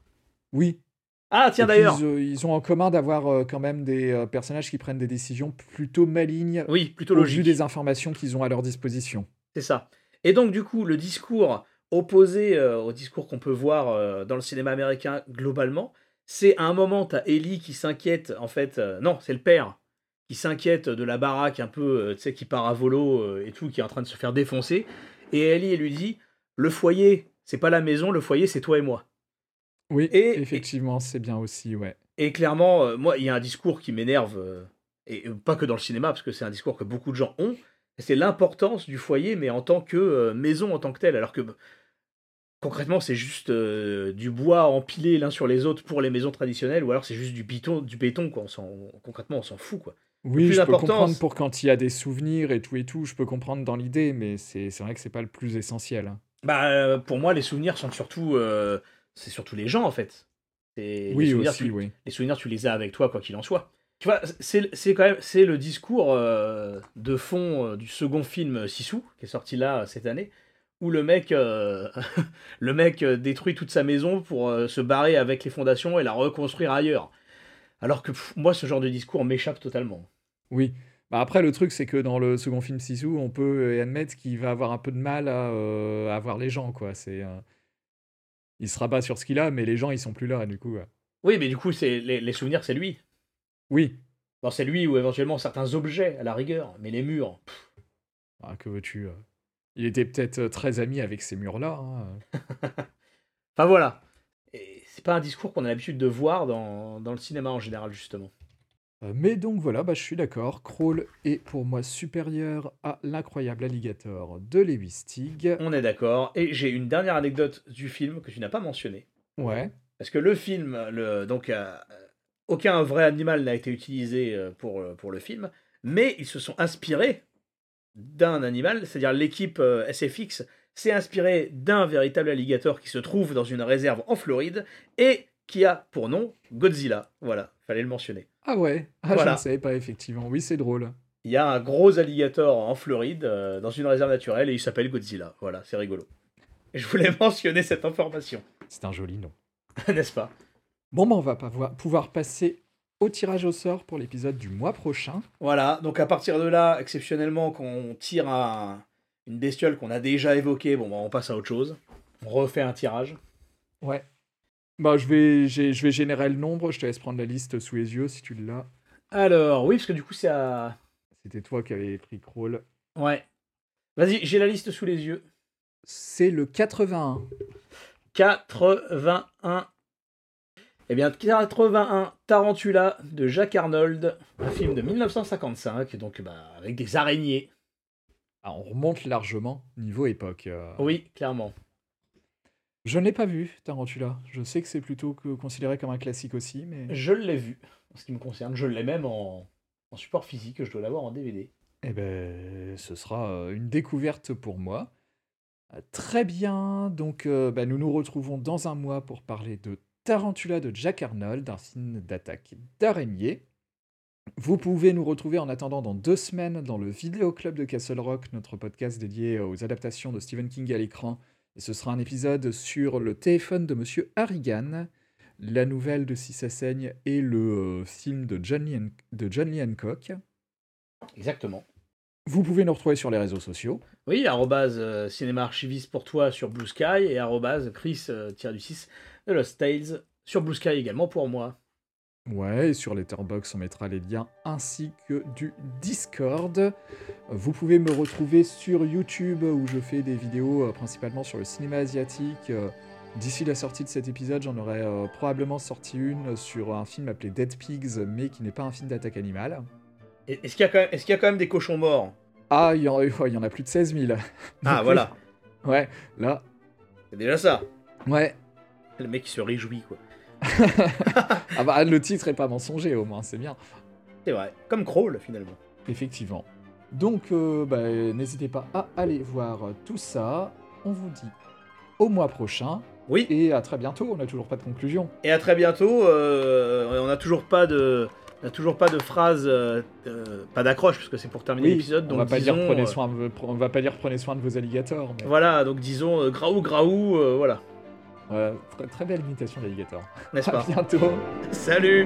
Speaker 1: Oui,
Speaker 2: Ah tiens
Speaker 1: et puis
Speaker 2: d'ailleurs,
Speaker 1: ils, euh, ils ont en commun d'avoir euh, quand même des euh, personnages qui prennent des décisions plutôt malignes
Speaker 2: oui, plutôt
Speaker 1: au vu
Speaker 2: logique.
Speaker 1: des informations qu'ils ont à leur disposition.
Speaker 2: C'est ça. Et donc, du coup, le discours opposé euh, au discours qu'on peut voir euh, dans le cinéma américain globalement, c'est à un moment, t'as Ellie qui s'inquiète, en fait, euh, non, c'est le père qui s'inquiète de la baraque un peu, euh, tu sais, qui part à volo euh, et tout, qui est en train de se faire défoncer. Et Ellie, elle lui dit, le foyer, c'est pas la maison, le foyer, c'est toi et moi.
Speaker 1: Oui,
Speaker 2: Et-
Speaker 1: effectivement, c'est bien aussi, ouais.
Speaker 2: Et clairement, euh, moi, il y a un discours qui m'énerve, euh, et euh, pas que dans le cinéma, parce que c'est un discours que beaucoup de gens ont, c'est l'importance du foyer, mais en tant que euh, maison en tant que telle, alors que bah, concrètement, c'est juste euh, du bois empilé l'un sur les autres pour les maisons traditionnelles, ou alors c'est juste du béton, du béton quoi. On s'en- concrètement, on s'en fout, quoi.
Speaker 1: Oui,
Speaker 2: plus
Speaker 1: je peux
Speaker 2: important,
Speaker 1: comprendre
Speaker 2: c'est-
Speaker 1: pour quand il y a des souvenirs et tout et tout, je peux comprendre dans l'idée, mais c'est c'est vrai que c'est pas le plus essentiel. hein.
Speaker 2: Bah, euh, pour moi, les souvenirs sont surtout, euh, c'est surtout les gens, en fait. C'est- les
Speaker 1: Oui,
Speaker 2: souvenirs,
Speaker 1: aussi,
Speaker 2: tu-
Speaker 1: oui.
Speaker 2: les souvenirs, tu les as avec toi, quoi qu'il en soit. Tu vois, c'est c'est quand même c'est le discours euh, de fond euh, du second film Sisu, qui est sorti là euh, cette année, où le mec, euh, le mec euh, détruit toute sa maison pour euh, se barrer avec les fondations et la reconstruire ailleurs. Alors que pff, moi, ce genre de discours m'échappe totalement.
Speaker 1: Oui. Bah après, le truc, c'est que dans le second film Sisu, on peut euh, admettre qu'il va avoir un peu de mal à, euh, à voir les gens, quoi. C'est, euh, il se rabat sur ce qu'il a, mais les gens, ils sont plus là, du coup. ouais.
Speaker 2: Oui, mais du coup, c'est les, les souvenirs, c'est lui.
Speaker 1: Oui.
Speaker 2: Bon, c'est lui ou éventuellement certains objets, à la rigueur, mais les murs. pff,
Speaker 1: Ah, que veux-tu euh, Il était peut-être euh, très ami avec ces murs-là. hein.
Speaker 2: Enfin voilà. Et c'est pas un discours qu'on a l'habitude de voir dans, dans le cinéma en général, justement.
Speaker 1: Euh, Mais donc voilà, bah, je suis d'accord. Crawl est pour moi supérieur à l'incroyable alligator de Lewis Stig.
Speaker 2: On est d'accord. Et j'ai une dernière anecdote du film que tu n'as pas mentionnée.
Speaker 1: Ouais.
Speaker 2: Parce que le film, le, donc, euh, aucun vrai animal n'a été utilisé euh, pour, euh, pour le film, mais ils se sont inspirés d'un animal, c'est-à-dire l'équipe euh, S F X s'est inspirée d'un véritable alligator qui se trouve dans une réserve en Floride et qui a pour nom Godzilla. Voilà, fallait le mentionner.
Speaker 1: Ah ouais, ah, je
Speaker 2: Voilà.
Speaker 1: ne savais pas, effectivement. Oui, c'est drôle.
Speaker 2: Il y a un gros alligator en Floride, euh, dans une réserve naturelle, et il s'appelle Godzilla. Voilà, c'est rigolo. Et je voulais mentionner cette information,
Speaker 1: C'est un joli nom.
Speaker 2: n'est-ce pas?
Speaker 1: Bon, bah, on va pas voir- pouvoir passer au tirage au sort pour l'épisode du mois prochain.
Speaker 2: Voilà, donc à partir de là, exceptionnellement, quand on tire un- une bestiole qu'on a déjà évoquée, bon, bah, on passe à autre chose. On refait un tirage.
Speaker 1: Ouais. Bah, je vais, j'ai- je vais générer le nombre, je te laisse prendre la liste sous les yeux si tu l'as.
Speaker 2: Alors, oui, parce que du coup, c'est à...
Speaker 1: C'était toi qui avais pris Crawl.
Speaker 2: Ouais. Vas-y, j'ai la liste sous les yeux.
Speaker 1: C'est le quatre-vingt-un.
Speaker 2: quatre-vingt-un. Eh bien, quatre-vingt-un, Tarantula de Jack Arnold, un film de mille neuf cent cinquante-cinq, donc bah, avec des araignées.
Speaker 1: Ah, on remonte largement niveau époque. euh.
Speaker 2: Oui, clairement.
Speaker 1: Je ne l'ai pas vu, Tarantula. Je sais que c'est plutôt que- considéré comme un classique aussi, mais...
Speaker 2: Je l'ai vu, en ce qui me concerne. Je l'ai même en, en support physique, je dois l'avoir en D V D.
Speaker 1: Eh ben, ce sera euh, une découverte pour moi. Euh, Très bien, donc euh, bah, nous nous retrouvons dans un mois pour parler de Tarantula de Jack Arnold, un film d'attaque d'araignées. Vous pouvez nous retrouver en attendant dans deux semaines dans le Vidéo Club de Castle Rock, notre podcast dédié aux adaptations de Stephen King à l'écran. Et ce sera un épisode sur le téléphone de Monsieur Harrigan, la nouvelle de Si ça saigne et le euh, film de John Lee, Han- de John Lee Hancock.
Speaker 2: Exactement.
Speaker 1: Vous pouvez nous retrouver sur les réseaux sociaux.
Speaker 2: Oui, arrobase euh, cinéma archiviste pour toi sur Blue Sky et arrobase Chris euh, du six de Lost Tales sur Blue Sky également pour moi.
Speaker 1: Ouais, et sur Letterboxd, on mettra les liens ainsi que du Discord. Vous pouvez me retrouver sur YouTube où je fais des vidéos euh, principalement sur le cinéma asiatique. Euh, D'ici la sortie de cet épisode, j'en aurai euh, probablement sorti une sur un film appelé Dead Pigs, mais qui n'est pas un film d'attaque animale.
Speaker 2: Et- Est-ce qu'il y, a quand même- est-ce qu'il y a quand même des cochons morts?
Speaker 1: Ah, il y, en, ouais, il y en a plus de seize mille.
Speaker 2: Ah,
Speaker 1: Donc,
Speaker 2: voilà.
Speaker 1: Ouais, là,
Speaker 2: C'est déjà ça.
Speaker 1: ouais.
Speaker 2: Le mec qui se réjouit, quoi.
Speaker 1: Ah bah, le titre est pas mensonger au moins, c'est bien.
Speaker 2: C'est vrai. Comme Crawl, finalement.
Speaker 1: Effectivement. Donc, euh, bah, n'hésitez pas à aller voir tout ça. On vous dit au mois prochain.
Speaker 2: Oui.
Speaker 1: Et à très bientôt. On n'a toujours pas de conclusion.
Speaker 2: Et à très bientôt. euh, on n'a toujours pas de... On n'a toujours pas de phrase, euh, euh, pas d'accroche, parce que c'est pour terminer
Speaker 1: Oui,
Speaker 2: l'épisode.
Speaker 1: on
Speaker 2: Donc
Speaker 1: va pas
Speaker 2: disons,
Speaker 1: dire prenez
Speaker 2: euh,
Speaker 1: soin, de- on va pas dire prenez soin de vos alligators. Mais...
Speaker 2: Voilà, donc disons euh, graou graou, euh, voilà.
Speaker 1: Ouais, très, très belle imitation d'alligator.
Speaker 2: N'est-ce
Speaker 1: À
Speaker 2: pas?
Speaker 1: bientôt.
Speaker 2: Salut.